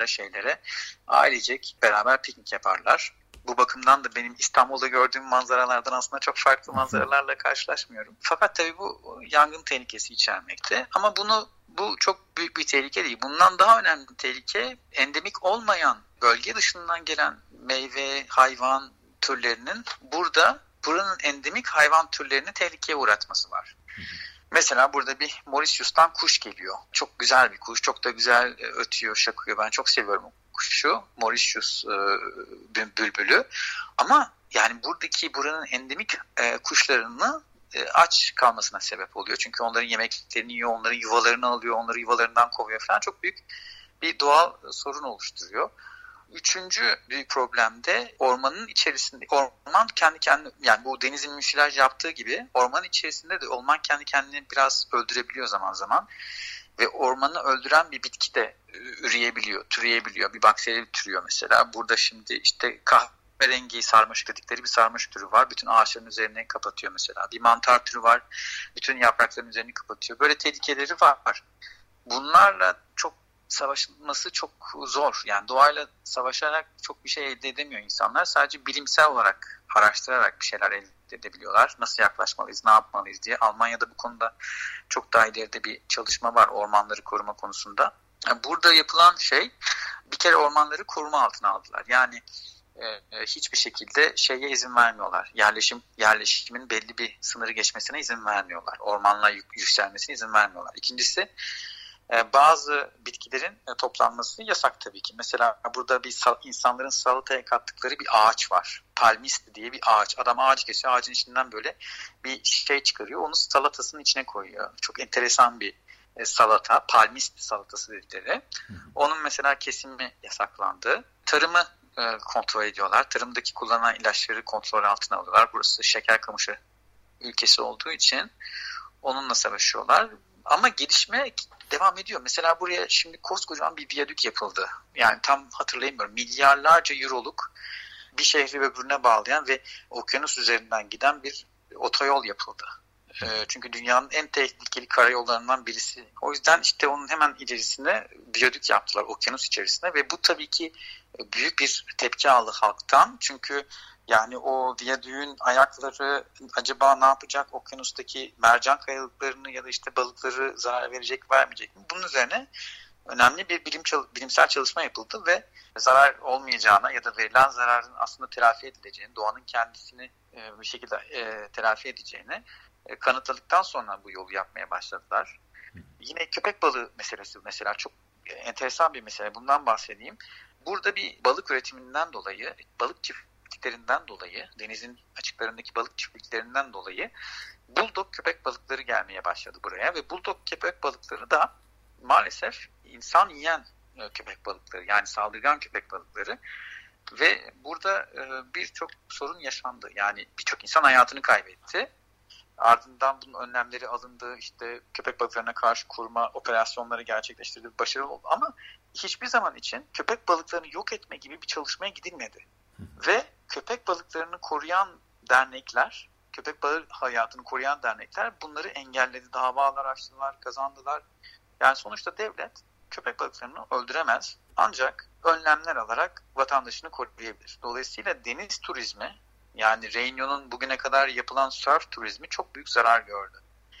S4: ailecek beraber piknik yaparlar. Bu bakımdan da benim İstanbul'da gördüğüm manzaralardan aslında çok farklı manzaralarla karşılaşmıyorum. Fakat tabii bu yangın tehlikesi içermekte. Ama bu çok büyük bir tehlike değil. Bundan daha önemli bir tehlike endemik olmayan bölge dışından gelen meyve, hayvan türlerinin buranın endemik hayvan türlerini tehlikeye uğratması var. Mesela burada bir Mauritius'tan kuş geliyor. Çok güzel bir kuş. Çok da güzel ötüyor, şakıyor. Ben çok seviyorum o kuşu. Mauritius bülbülü. Ama yani buranın endemik kuşlarını aç kalmasına sebep oluyor. Çünkü onların yemeklerini yiyor, onların yuvalarını alıyor, onları yuvalarından kovuyor falan. Çok büyük bir doğal sorun oluşturuyor. Üçüncü büyük problem de ormanın içerisinde, orman kendi kendine, yani bu denizin müsilaj yaptığı gibi ormanın içerisinde de orman kendi kendini biraz öldürebiliyor zaman zaman ve ormanı öldüren bir bitki de türeyebiliyor. Bir bakteri türüyor mesela. Burada şimdi işte kahverengi sarmaşık dedikleri bir sarmaşık türü var. Bütün ağaçların üzerine kapatıyor mesela. Bir mantar türü var. Bütün yaprakların üzerini kapatıyor. Böyle tehlikeleri var. Bunlarla savaşılması çok zor. Yani doğayla savaşarak çok bir şey elde edemiyor insanlar. Sadece bilimsel olarak araştırarak bir şeyler elde edebiliyorlar. Nasıl yaklaşmalıyız, ne yapmalıyız diye. Almanya'da bu konuda çok daha ileride bir çalışma var ormanları koruma konusunda. Burada yapılan şey, bir kere ormanları koruma altına aldılar. Yani hiçbir şekilde şeye izin vermiyorlar. Yerleşimin belli bir sınırı geçmesine izin vermiyorlar. Ormanla yükselmesine izin vermiyorlar. İkincisi, bazı bitkilerin toplanması yasak tabii ki. Mesela burada insanların salataya kattıkları bir ağaç var. Palmist diye bir ağaç. Adam ağacı kesiyor, ağacın içinden böyle bir şey çıkarıyor. Onu salatasının içine koyuyor. Çok enteresan bir salata. Palmist salatası dedikleri. Onun mesela kesimi yasaklandı. Tarımı kontrol ediyorlar. Tarımdaki kullanılan ilaçları kontrol altına alıyorlar. Burası şeker kamışı ülkesi olduğu için onunla savaşıyorlar. Ama gelişme devam ediyor. Mesela buraya şimdi koskocaman bir viyadük yapıldı. Yani tam hatırlayamıyorum. Milyarlarca euroluk bir şehri öbürüne bağlayan ve okyanus üzerinden giden bir otoyol yapıldı. Çünkü dünyanın en tehlikeli karayollarından birisi. O yüzden işte onun hemen ilerisine viyadük yaptılar okyanus içerisinde ve bu tabii ki büyük bir tepki aldı halktan. Çünkü yani o viyadüğün ayakları acaba ne yapacak? Okyanustaki mercan kayalıklarını ya da işte balıkları zarar verecek, vermeyecek mi? Bunun üzerine önemli bir bilimsel çalışma yapıldı ve zarar olmayacağına ya da verilen zararın aslında telafi edileceğini, doğanın kendisini bir şekilde telafi edeceğini kanıtladıktan sonra bu yolu yapmaya başladılar. Yine köpek balığı meselesi mesela çok enteresan bir mesele. Bundan bahsedeyim. Burada bir balık üretiminden dolayı, balık çiftliklerinden dolayı, denizin açıklarındaki balık çiftliklerinden dolayı buldog köpek balıkları gelmeye başladı buraya ve buldog köpek balıkları da maalesef insan yiyen köpek balıkları, yani saldırgan köpek balıkları ve burada birçok sorun yaşandı. Yani birçok insan hayatını kaybetti. Ardından bunun önlemleri alındı, işte köpek balıklarına karşı koruma operasyonları gerçekleştirildi, başarılı oldu ama hiçbir zaman için köpek balıklarını yok etme gibi bir çalışmaya gidilmedi. Ve köpek balıklarını koruyan dernekler, köpek balığı hayatını koruyan dernekler bunları engelledi, davalar açtılar, kazandılar. Yani sonuçta devlet köpek balıklarını öldüremez ancak önlemler alarak vatandaşını koruyabilir. Dolayısıyla deniz turizmi, yani Reunion'un bugüne kadar yapılan surf turizmi çok büyük zarar gördü.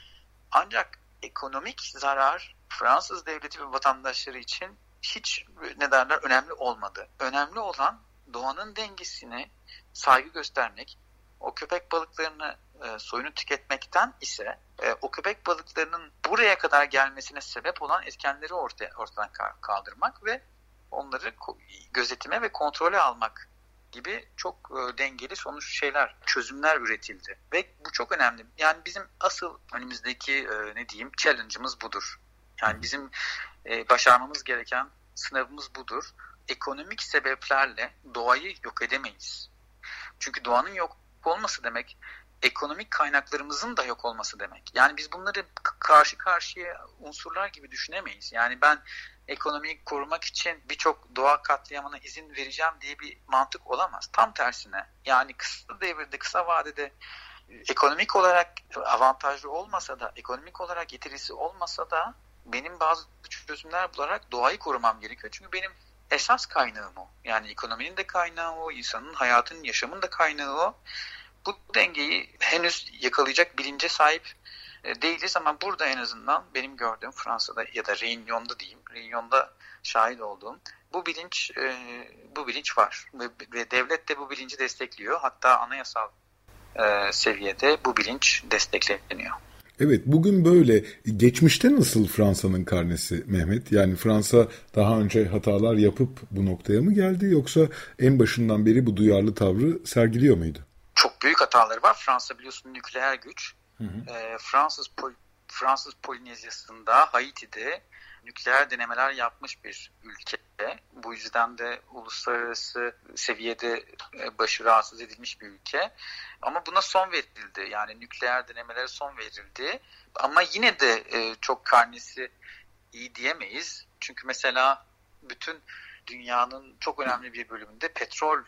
S4: Ancak ekonomik zarar Fransız devleti ve vatandaşları için hiç önemli olmadı. Önemli olan doğanın dengesine saygı göstermek, o köpek balıklarını soyunu tüketmekten ise o köpek balıklarının buraya kadar gelmesine sebep olan etkenleri ortadan kaldırmak ve onları gözetime ve kontrole almak gibi çok dengeli çözümler üretildi. Ve bu çok önemli. Yani bizim asıl önümüzdeki challenge'ımız budur. Yani bizim başarmamız gereken sınavımız budur. Ekonomik sebeplerle doğayı yok edemeyiz. Çünkü doğanın yok olması demek, ekonomik kaynaklarımızın da yok olması demek. Yani biz bunları karşı karşıya unsurlar gibi düşünemeyiz. Yani ben ekonomiyi korumak için birçok doğa katliamına izin vereceğim diye bir mantık olamaz. Tam tersine, yani kısa devirde, kısa vadede ekonomik olarak avantajlı olmasa da, ekonomik olarak getirisi olmasa da benim bazı çözümler bularak doğayı korumam gerekiyor. Çünkü benim esas kaynağım o. Yani ekonominin de kaynağı o, insanın hayatının, yaşamın da kaynağı o. Bu dengeyi henüz yakalayacak bilince sahip değiliz ama burada en azından benim gördüğüm Fransa'da ya da Réunion'da şahit olduğum bu bilinç var ve devlet de bu bilinci destekliyor. Hatta anayasal seviyede bu bilinç destekleniyor.
S3: Evet, bugün böyle. Geçmişte nasıl Fransa'nın karnesi Mehmet? Yani Fransa daha önce hatalar yapıp bu noktaya mı geldi, yoksa en başından beri bu duyarlı tavrı sergiliyor muydu?
S4: Çok büyük hataları var. Fransa biliyorsun nükleer güç. Fransız Polinezyası'nda, Haiti'de nükleer denemeler yapmış bir ülke. Bu yüzden de uluslararası seviyede başı rahatsız edilmiş bir ülke. Ama buna son verildi. Yani nükleer denemelere son verildi. Ama yine de çok karnesi iyi diyemeyiz. Çünkü mesela bütün dünyanın çok önemli bir bölümünde petrol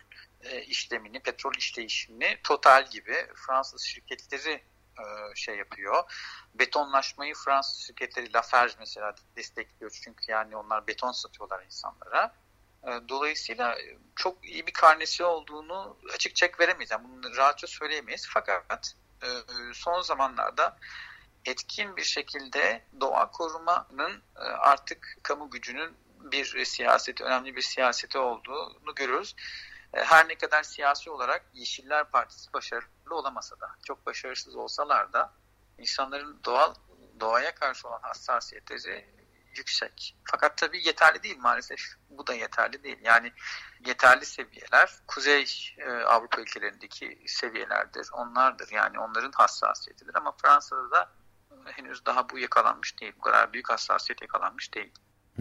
S4: işleyişini Total gibi Fransız şirketleri yapıyor. Betonlaşmayı Fransız şirketleri, Lafarge mesela destekliyor. Çünkü yani onlar beton satıyorlar insanlara. Dolayısıyla çok iyi bir karnesi olduğunu açık çek veremeyiz. Yani bunu rahatça söyleyemeyiz. Fakat son zamanlarda etkin bir şekilde doğa korumanın artık kamu gücünün önemli bir siyaseti olduğunu görüyoruz. Her ne kadar siyasi olarak Yeşiller Partisi başarılı olamasa da, çok başarısız olsalar da insanların doğaya karşı olan hassasiyetleri yüksek. Fakat tabii yeterli değil maalesef. Bu da yeterli değil. Yani yeterli seviyeler Kuzey Avrupa ülkelerindeki seviyelerdir. Onlardır. Yani onların hassasiyetidir. Ama Fransa'da da henüz daha bu yakalanmış değil. Bu kadar büyük hassasiyet yakalanmış değil.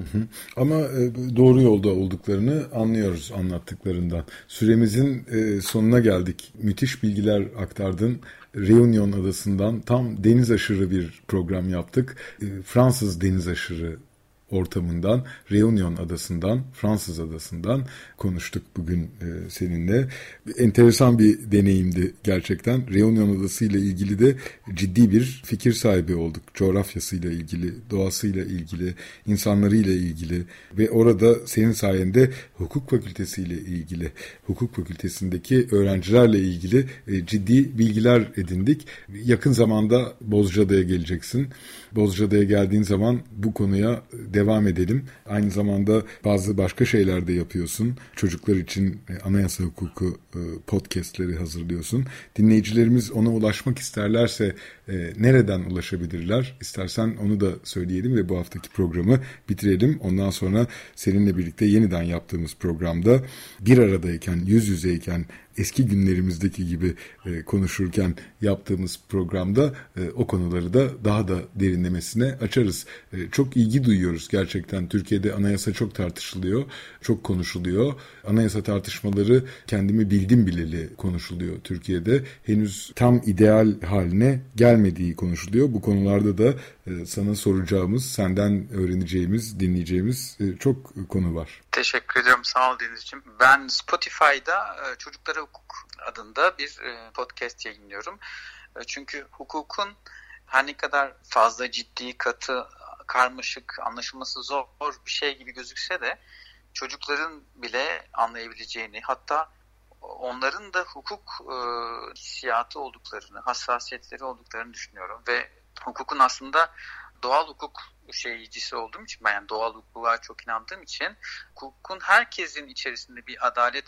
S3: Ama doğru yolda olduklarını anlıyoruz anlattıklarından. Süremizin sonuna geldik. Müthiş bilgiler aktardın. Réunion adasından tam deniz aşırı bir program yaptık. Fransız deniz aşırı ortamından, Réunion adasından, Fransız adasından konuştuk bugün seninle. Enteresan bir deneyimdi gerçekten. Réunion adası ile ilgili de ciddi bir fikir sahibi olduk. Coğrafyasıyla ilgili, doğasıyla ilgili, insanlarıyla ilgili ve orada senin sayende hukuk fakültesiyle ilgili, hukuk fakültesindeki öğrencilerle ilgili ciddi bilgiler edindik. Yakın zamanda Bozcaada'ya geleceksin. Bozcaada'ya geldiğin zaman bu konuya devam edelim. Aynı zamanda bazı başka şeyler de yapıyorsun. Çocuklar için anayasa hukuku podcastleri hazırlıyorsun. Dinleyicilerimiz ona ulaşmak isterlerse nereden ulaşabilirler? İstersen onu da söyleyelim ve bu haftaki programı bitirelim. Ondan sonra seninle birlikte yeniden yaptığımız programda bir aradayken, yüz yüzeyken, eski günlerimizdeki gibi konuşurken yaptığımız programda o konuları da daha da derinlemesine açarız. Çok ilgi duyuyoruz gerçekten. Türkiye'de anayasa çok tartışılıyor, çok konuşuluyor. Anayasa tartışmaları kendimi bildim bileli konuşuluyor Türkiye'de. Henüz tam ideal haline gelmediği konuşuluyor. Bu konularda da sana soracağımız, senden öğreneceğimiz, dinleyeceğimiz çok konu var.
S4: Teşekkür ediyorum. Sağ ol Denizciğim. Ben Spotify'da Çocuklara Hukuk adında bir podcast yayınlıyorum. Çünkü hukukun her ne kadar fazla ciddi, katı, karmaşık, anlaşılması zor bir şey gibi gözükse de çocukların bile anlayabileceğini, hatta onların da hukuk hissiyatı olduklarını, hassasiyetleri olduklarını düşünüyorum. Ve hukukun aslında doğal hukuk şeycisi olduğum için, ben yani doğal hukuka çok inandığım için hukukun herkesin içerisinde bir adalet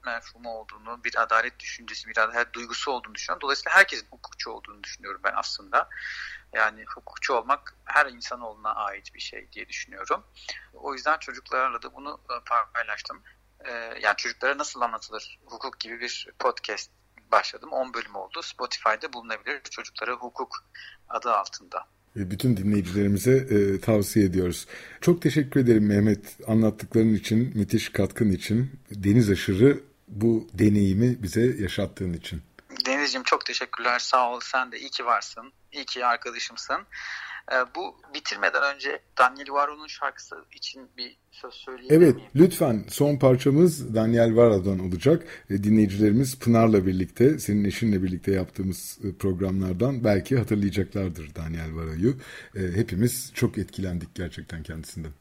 S4: mefhumu olduğunu, bir adalet düşüncesi, bir adalet duygusu olduğunu düşünüyorum. Dolayısıyla herkesin hukukçu olduğunu düşünüyorum ben aslında. Yani hukukçu olmak her insanoğluna ait bir şey diye düşünüyorum. O yüzden çocuklarla da bunu paylaştım. Yani çocuklara nasıl anlatılır hukuk gibi bir podcast başladım. 10 bölüm oldu. Spotify'da bulunabilir. Çocuklara hukuk adı altında.
S3: Bütün dinleyicilerimize tavsiye ediyoruz. Çok teşekkür ederim Mehmet, anlattıkların için, müthiş katkın için, deniz aşırı bu deneyimi bize yaşattığın için.
S4: Denizciğim çok teşekkürler, sağ ol. Sen de iyi ki varsın, iyi ki arkadaşımsın. Bu bitirmeden önce Daniel Varro'nun şarkısı için bir söz söyleyebilir miyim?
S3: Evet, lütfen. Son parçamız Daniel Varro'dan olacak. Dinleyicilerimiz Pınar'la birlikte, senin eşinle birlikte yaptığımız programlardan belki hatırlayacaklardır Daniel Varro'yu. Hepimiz çok etkilendik gerçekten kendisinden.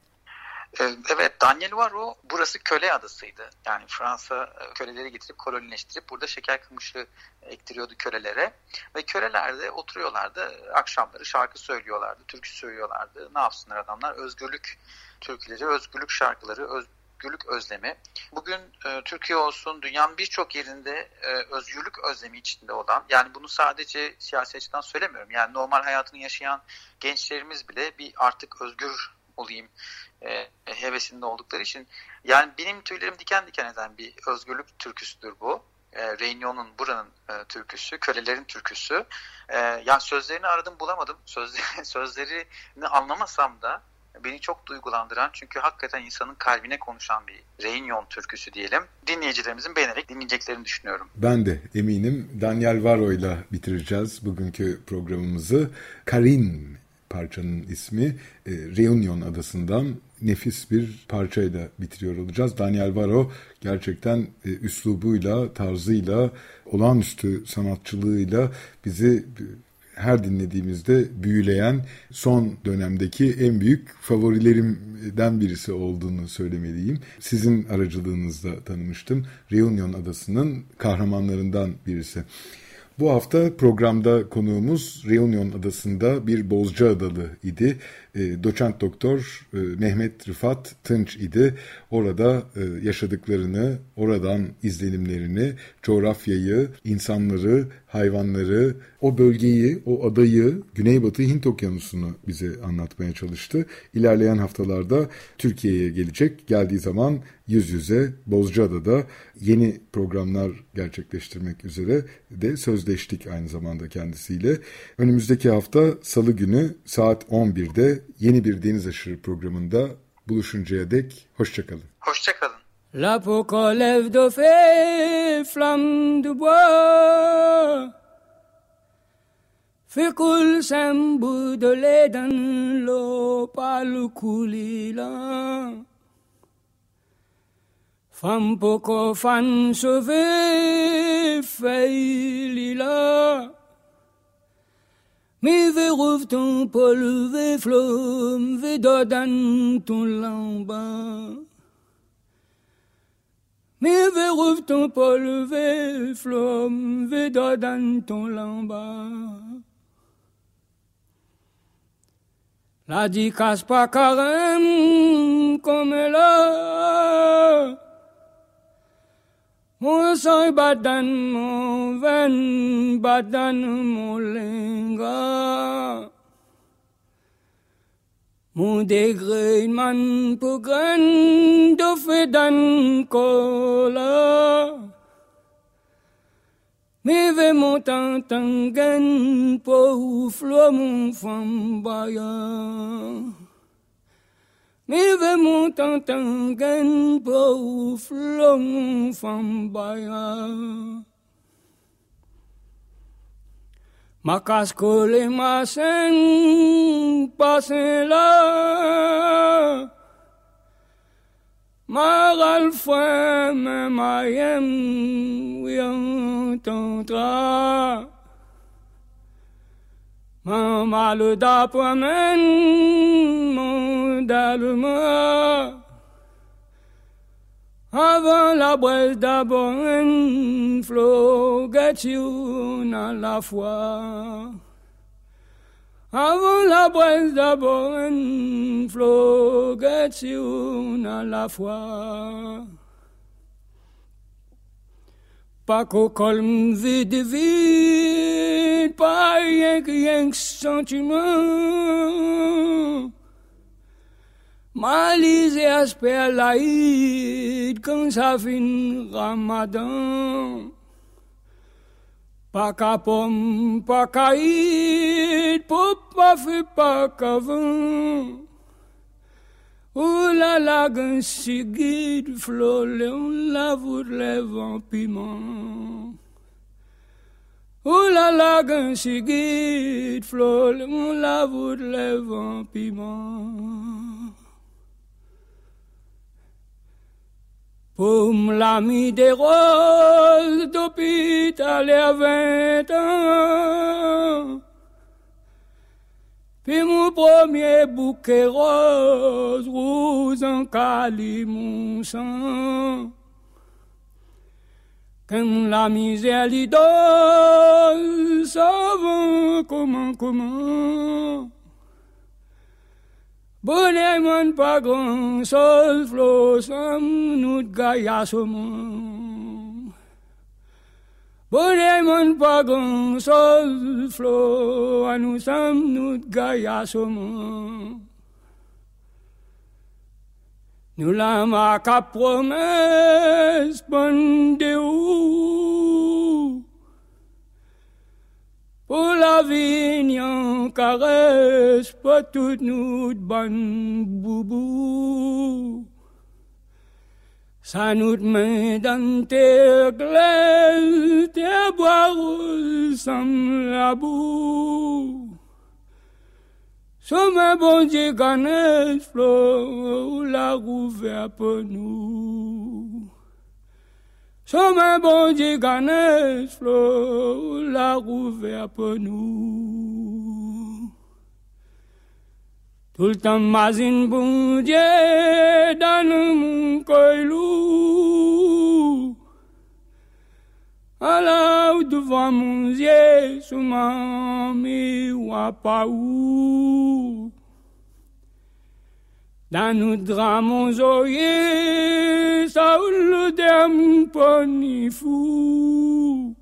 S4: Evet, Daniel Varro burası köle adasıydı. Yani Fransa köleleri getirip kolonileştirip burada şeker kamışı ektiriyordu kölelere. Ve köleler de oturuyorlardı, akşamları şarkı söylüyorlardı, türkü söylüyorlardı. Ne yapsınlar adamlar? Özgürlük türküleri, özgürlük şarkıları, özgürlük özlemi. Bugün Türkiye olsun, dünyanın birçok yerinde özgürlük özlemi içinde olan, yani bunu sadece siyasi açıdan söylemiyorum. Yani normal hayatını yaşayan gençlerimiz bile bir artık özgür olayım hevesinde oldukları için, yani benim tüylerim diken diken eden bir özgürlük türküsüdür bu. Réunion'un, buranın türküsü, kölelerin türküsü. Yani sözlerini aradım bulamadım. Sözlerini anlamasam da beni çok duygulandıran, çünkü hakikaten insanın kalbine konuşan bir Réunion türküsü diyelim. Dinleyicilerimizin beğenerek dinleyeceklerini düşünüyorum.
S3: Ben de eminim. Daniel Varro'yla bitireceğiz bugünkü programımızı. Karin parçanın ismi. Réunion adasından nefis bir parçayla bitiriyor olacağız. Daniel Varro gerçekten üslubuyla, tarzıyla, olağanüstü sanatçılığıyla bizi her dinlediğimizde büyüleyen, son dönemdeki en büyük favorilerimden birisi olduğunu söylemeliyim. Sizin aracılığınızla tanımıştım. Réunion adasının kahramanlarından birisi. Bu hafta programda konuğumuz Réunion adasında bir Bozcaadalı idi. Doçent Doktor Mehmet Rıfat Tınç idi. Orada yaşadıklarını, oradan izlenimlerini, coğrafyayı, insanları, hayvanları, o bölgeyi, o adayı, Güneybatı Hint Okyanusu'nu bize anlatmaya çalıştı. İlerleyen haftalarda Türkiye'ye gelecek. Geldiği zaman yüz yüze Bozcaada'da yeni programlar gerçekleştirmek üzere de sözleştik aynı zamanda kendisiyle. Önümüzdeki hafta Salı günü saat 11'de yeni bir Deniz Aşırı programında buluşuncaya dek hoşçakalın.
S4: Hoşçakalın.
S5: La peau lève de feu, flamme de bois, fait coule un bout de lait dans l'eau, pas le coulis là. Femme poco fan sauvé, fait lila. Mi verrouve ton polvé, flamme, vedodan ton lamba. Mi verrouve ton polvé, flamme, vedodan ton lamba. La di casse pas carême comme là. Mon sang badan, mon ven badan, mon lenga. Mon degré man pour grand de fedan cola. Me ve mon tantangan pour flot mon fambaya. Me ve mon tantangan pour flot mon fambaya. Ma casco les massins passent là. Ma ralfouin me mayem oui entendra. Ma mal d'apomen mon dalma. Avant la braise d'abord un flogation à la fois. Avant la braise d'abord un flogation à la fois.
S6: Pas qu'au colme vide, pas rien que sentiment. Malise aspect laïd quand ça fin Ramadan. Pas qu'à pomme, pas qu'à id, pas fait pas qu'avant. Oh la gan sigid flole on la lève en piment. Oh la gan sigid flole on la lève en piment. Pomme l'ami des roses d'hôpital à 20 ans. Puis mon premier bouquet rose, rose en cali mon sang. Quand la misère l'y donne, ça va comment. Bonnement pas grand chose, flot, sam nous gaillassement. Bonnement pas grand chose, flot, à nous sommes nous gaillassement. Nous la marque promesse, bonne de où. Pour la vigne en caresse, pas tout nous bonne boubou. Ça nous met dans tes glaces, tes bois sans la boue. Somme bon Dieu gagne flot, la rouvert pour nous. Somme bon Dieu gagne flot, la rouvert pour nous. Tout le temps mazine bon Dieu dans mon coilou. Alors devant mon Dieu, sous ma miwapaou. Dans nos drames oeillés, ça le dem poni fou.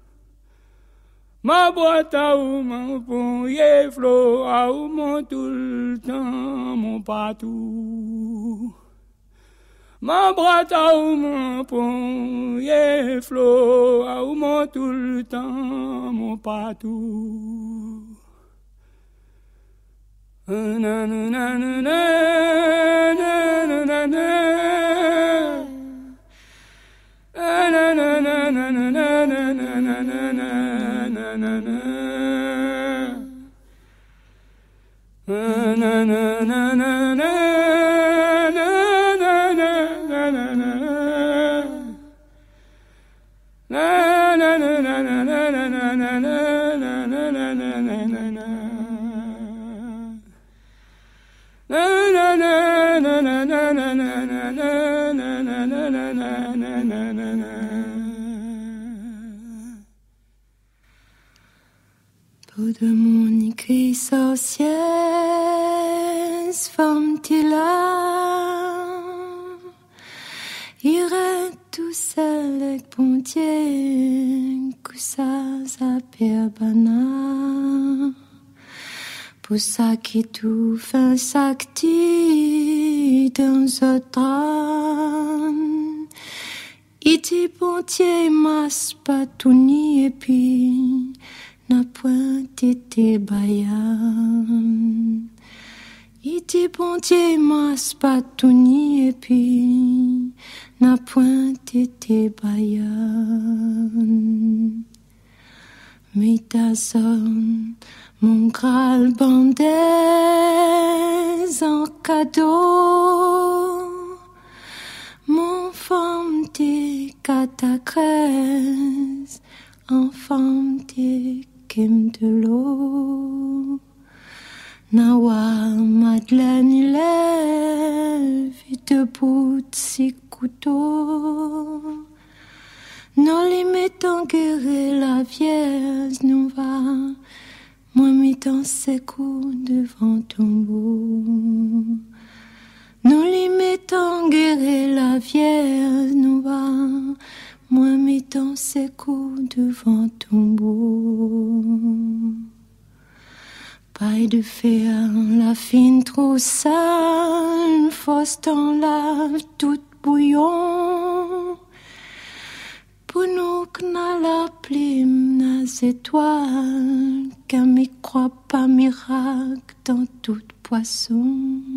S6: Ma boîte à ou mon ponye flot, à ou mon tout le temps, mon patou. Ma boîte à ou mon ponye flot, à ou mon tout le temps, mon patou.
S7: Peau de mon écrit sorcière, forme-t-il là? Irait tout seul avec pontier, que ça perbana. Pour ça qui tout fin s'active dans notre âme. Iti pontier mas patouni et puis n'a point été bayan. Iti pontier mas patouni et puis n'a point été bayan. Mais ta sonne mon Graal bandaise en cadeau, mon forme des catacrèses, en forme des kim de l'eau. Nawa Madeleine lève debout de ses couteaux. Non les mettons guérir la vierge, nous va. Moi, mettant ses coups devant ton beau. Nous les mettons guérir la vierge, nous va. moi mettant ses coups devant ton beau. Paille de fer, la fine trop sale, fausse t'en lave toute bouillon. Pour nous qu'na la plume, nas étoiles, qu'à m'y croit pas miracle dans toute poisson.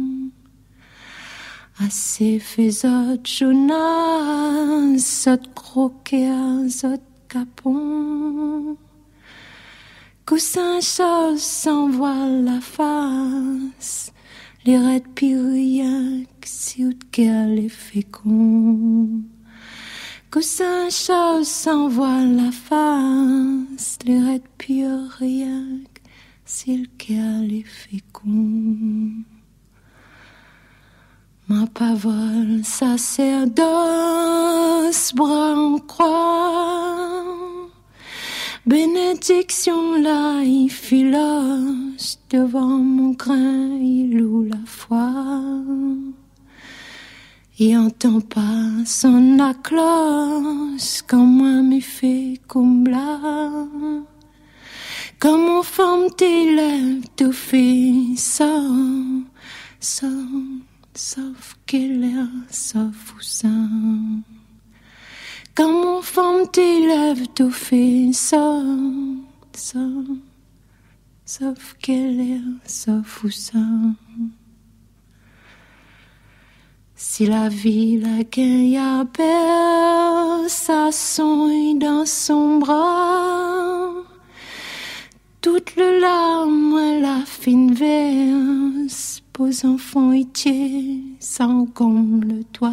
S7: Assez faisot jonas, zot croquet, zot capon. Coussin chose s'envoie la face, les raids piriaques, si ou de guerre les féconds. Coussin chose s'envoie la face, les raids piriaques, si le guerre les féconds. Ma pavole sacerdoce, bras en croix, bénédiction là, il filoche, devant mon grain, il loue la foi. Il entend pas son la cloche, quand moi m'y fait combla. Quand mon femme t'élève, tout fait ça, ça. Sauf qu'elle est, sauf où ça. Quand mon femme t'élève, tout fait ça, ça. Sauf qu'elle est, sauf où ça. Si la vie la gagne à belle, ça sonne dans son bras. Toute le larme, la fine verse, pose enfants itiers, sans gomme le toit.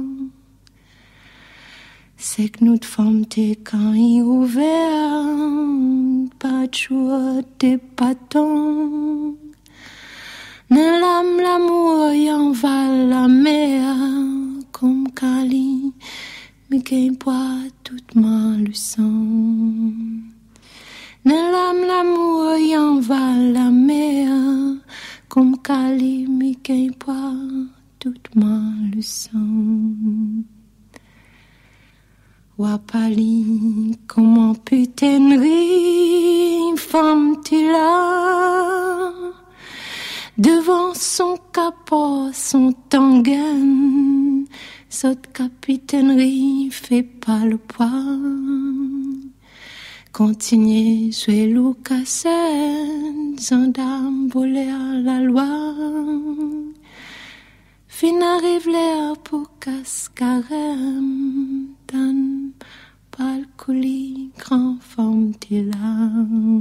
S7: C'est que notre femme t'es quand il ouvert, pas de joie des bâtons. Ne l'âme l'amour y en va la mer, comme Kali, mais gagne pas toute ma leçon. Ne l'âme l'amour y en va la mer, comme Kali, mais gagne pas toute ma leçon. Wapali, comment putainerie, femme t'es là, devant son capot, son tangan, cette capitainerie fait pas le poids. Continuez, jouez l'occasion, gendarme volé à la loi. Fin arrive l'air pour cascarem, dan pas le coulis, grand femme t'es là.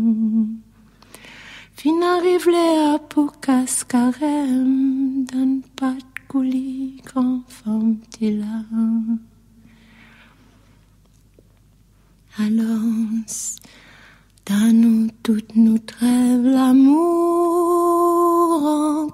S7: Fin arrive l'air pour cascarem, dan pas le coulis, grand femme t'es là. Alors, donne-nous toute notre rêve, l'amour en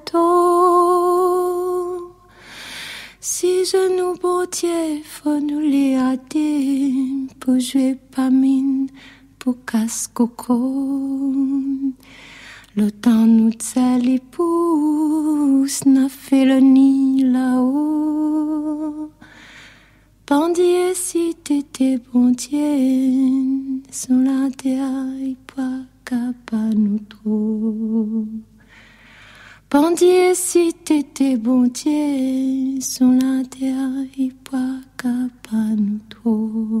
S7: cadeau. Si je nous boutier, faut nous les hâter, pour jouer pas mine, pour casse-coco. Le temps nous tsel épouse, n'a fait le nid là-haut. Bandit, si t'étais bon Dieu, sur la terre, il pas capable nous trop. Bandit, si t'étais bon Dieu, sur la terre, il pas capable nous trop.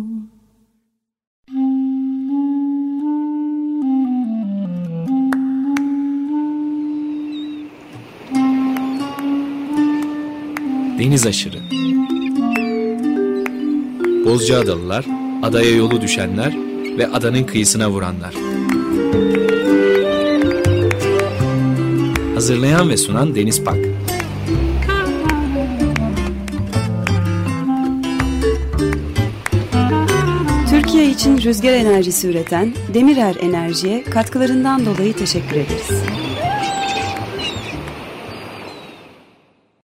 S1: Deniz aşırı. Bozcaadalılar, adaya yolu düşenler ve adanın kıyısına vuranlar. Hazırlayan ve sunan Deniz Pak.
S2: Türkiye için rüzgar enerjisi üreten Demirer Enerji'ye katkılarından dolayı teşekkür ederiz.